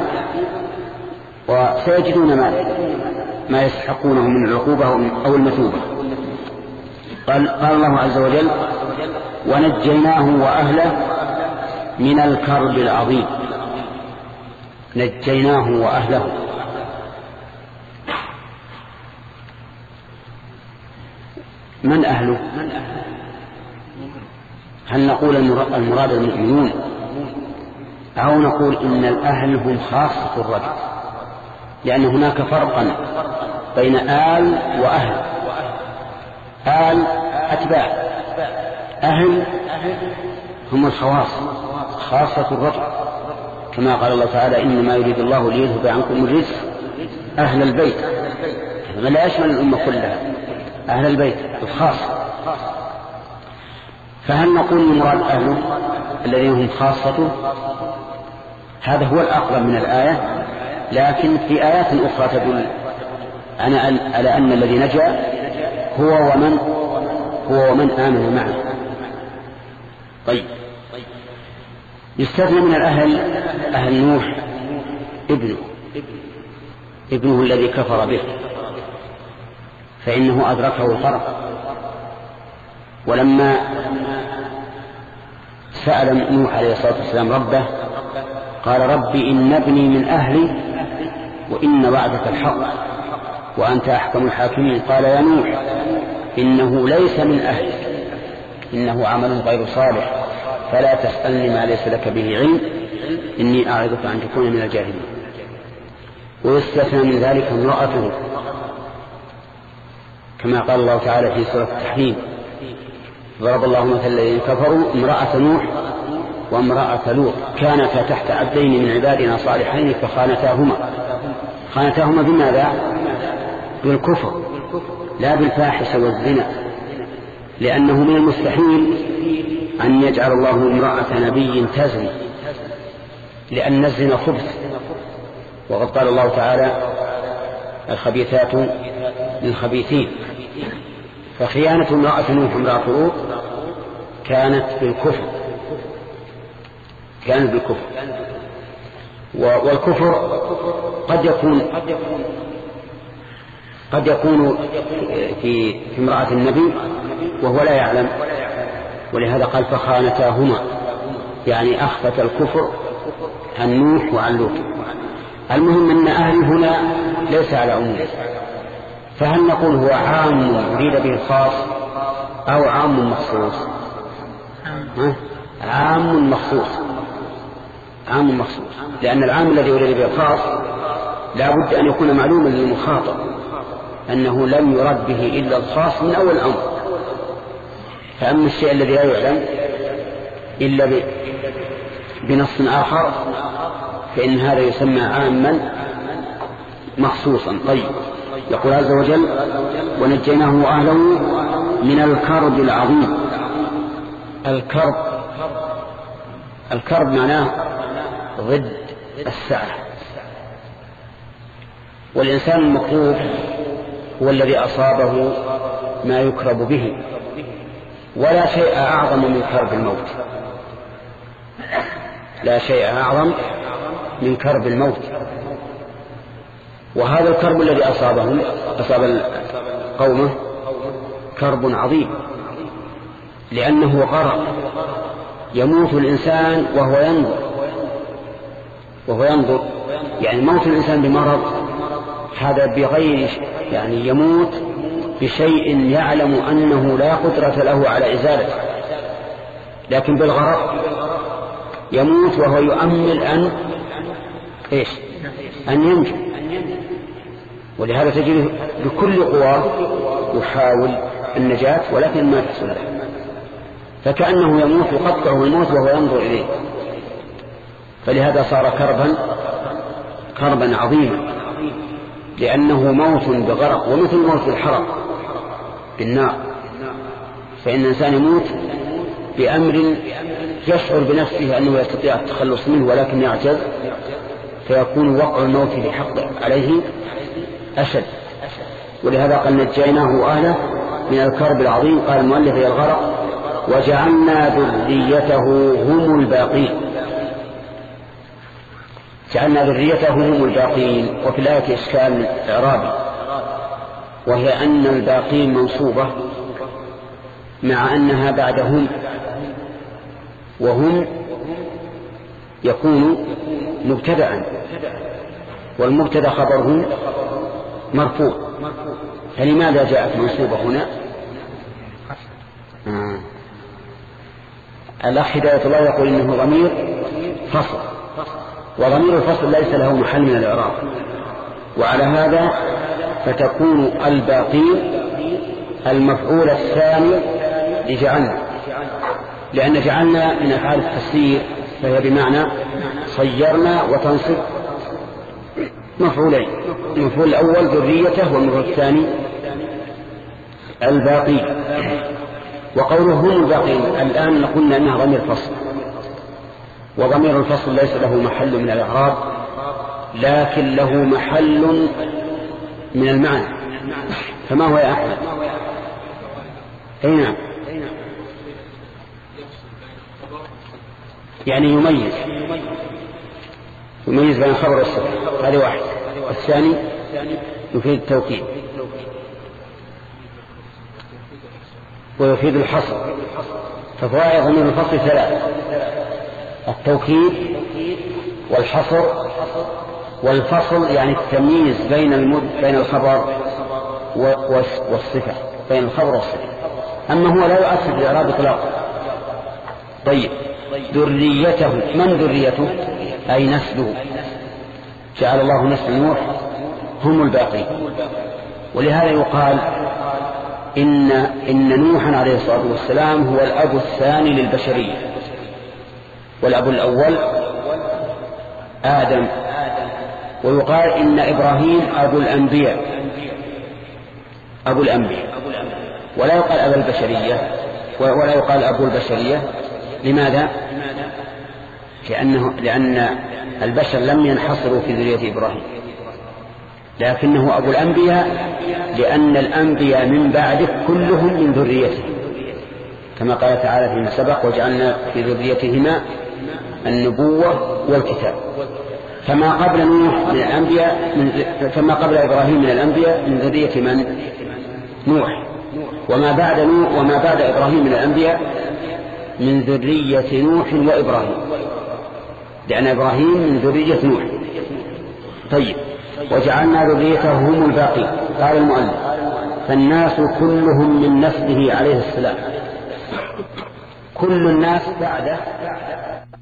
وسيجدون ما ما يستحقونه من العقوبة أو المثوبة. قال, قال الله عز وجل ونجيناه وأهله من الكرب العظيم. نجيناه وأهله من أهله؟ هل نقول المراد المؤمنون أو نقول إن الأهل هم خاصة الرجل؟ لأن هناك فرقا بين آل وأهل. آل أتباع، أهل هم الخواص خاصة الرجل، كما قال الله تعالى إنما يريد الله ليذهب عنكم الرجس أهل البيت، هذا لا يشمل الأمة كلها، أهل البيت الخاص. فهل نقول المراد أهله الذين هم خاصته؟ هذا هو الأقرب من الآية، لكن في آيات أخرى تدل على أن الذي نجا هو ومن هو ومن آمن معه. طيب، يستثنى من الأهل أهل نوح ابنه ابنه الذي كفر به، فإنه أدركه الغرق، ولما سأل نوح عليه الصلاة والسلام ربه قال رب إن ابني من أهلي وإن وعدك الحق وأنت أحكم الحاكمين. قال يا نوح إنه ليس من أهلك إنه عمل غير صالح فلا تسألني ما ليس لك به علم إني أعظك أن تكون من الجاهلين. ويستثنى من ذلك امرأته كما قال الله تعالى في سورة التحريم ضرب الله مثل الذين كفروا امرأة نوح وامرأة لوط كانتا تحت عبدين من عبادنا صالحين فخانتاهما. خانتاهما بماذا؟ بالكفر لا بالفاحشة والزنا، لأنه من المستحيل أن يجعل الله امرأة نبي تزني، لأن الزنا خبث، وقد قال الله تعالى الخبيثات للخبيثين. فخيانة امرأة نوح امرأة لوط كانت بالكفر كانت بالكفر والكفر قد يكون قد يكون في امرأة النبي وهو لا يعلم، ولهذا قال فخانتاهما، يعني أخفت الكفر عن نوح وعن لوط. المهم أن أهل هنا ليس على عموم، فهل نقول هو عام يريد به الخاص أو عام مخصوص؟ عام مخصوص عام مخصوص لأن العام الذي يريد به الخاص لا بد أن يكون معلوما للمخاطب أنه لم يرد به إلا الخاص من أول الأمر. فأما الشيء الذي لا يعلم إلا بنص آخر فإن هذا يسمى عاما مخصوصا. طيب، يقول عز وجل ونجيناه وأهله من الكرب العظيم. الكرب الكرب معناه ضد السعة، والإنسان المكروب هو الذي أصابه ما يكرب به، ولا شيء أعظم من كرب الموت لا شيء أعظم من كرب الموت. وهذا الكرب الذي أصابهم أصاب قومه كرب عظيم، لأنه غرق، يموت الإنسان وهو ينظر وهو ينظر يعني موت الإنسان بمرض هذا بغير يعني يموت بشيء يعلم أنه لا قدرة له على إزالته، لكن بالغرق يموت وهو يؤمل أن إيش أن ينجو. ولهذا تجد بكل قواه يحاول النجاة ولكن ما تحصل له، فكأنه يموت يقطعه الموت وهو ينظر إليه. فلهذا صار كربا كربا عظيما، لأنه موت بغرق، ومثل موت الحرق بالنار. فإن الإنسان يموت بأمر يشعر بنفسه أنه يستطيع التخلص منه ولكن يعجز، فيكون وقع الموت بحق عليه أشد. ولهذا قال نجيناه وأهله من الكرب العظيم. قال المؤلف هي الغرق وجعلنا ذريته هم الباقين. جعلنا ذريته هم الباقين. وفي الآية إشكال إعرابي، وهي أن الباقين منصوبة مع أنها بعدهم، وهم يكون مبتدأ والمبتدأ خبره مرفوع، فلماذا جاءت منصوبة هنا؟ آه. الأخ هداية الله يقول إنه ضمير فصل، وضمير الفصل ليس له محل من الإعراب، وعلى هذا فتكون الباقين المفعول الثاني لجعلنا، لأن جعلنا من أفعال التسيير، فهي بمعنى صيرنا، وتنصب مفعولين، المفعول الأول ذريته والمفعول الثاني الباقي. وقوله هم الباقين الآن قلنا أنها ضمير فصل، وضمير الفصل ليس له محل من الإعراب، لكن له محل من المعنى. فما هو يا أحمد؟ أي نعم، يعني يميز يميز بين الخبر والصفة، هذه واحد. الثاني يفيد التوكيد ويفيد الحصر. ففوائد ضمير الفصل ثلاث: التوكيد والحصر والفصل، يعني التمييز بين المد بين الخبر والصفة، بين الخبر والصفة. أما هو لا يؤثر في الإعراب إطلاقا. طيب، ذريته، من ذريته؟ أي نسله، جعل الله نسل نوح هم الباقين. ولهذا يقال إن, إن نوحا عليه الصلاة والسلام هو الأب الثاني للبشرية، والأب الأول آدم. ويقال إن إبراهيم أبو الأنبياء أبو الأنبياء ولا يقال أبو البشرية، ولا يقال أبو البشرية. لماذا؟ لأنه لأن البشر لم ينحصروا في ذرية إبراهيم، لكنه أبو الأنبياء لأن الأنبياء من بعده كلهم من ذريته، كما قال تعالى فيما سبق: وجعلنا في ذريتهما النبوة والكتاب. فما قبل نوح من الأنبياء من فما قبل إبراهيم من الأنبياء من ذرية من؟ نوح. وما بعد نوح وما بعد إبراهيم من الأنبياء من ذرية نوح وإبراهيم، لأن إبراهيم من ذرية نوح. طيب، وجعلنا ذريته هم الباقي. قال المؤلف: فالناس كلهم من نسله عليه السلام. كل الناس بعده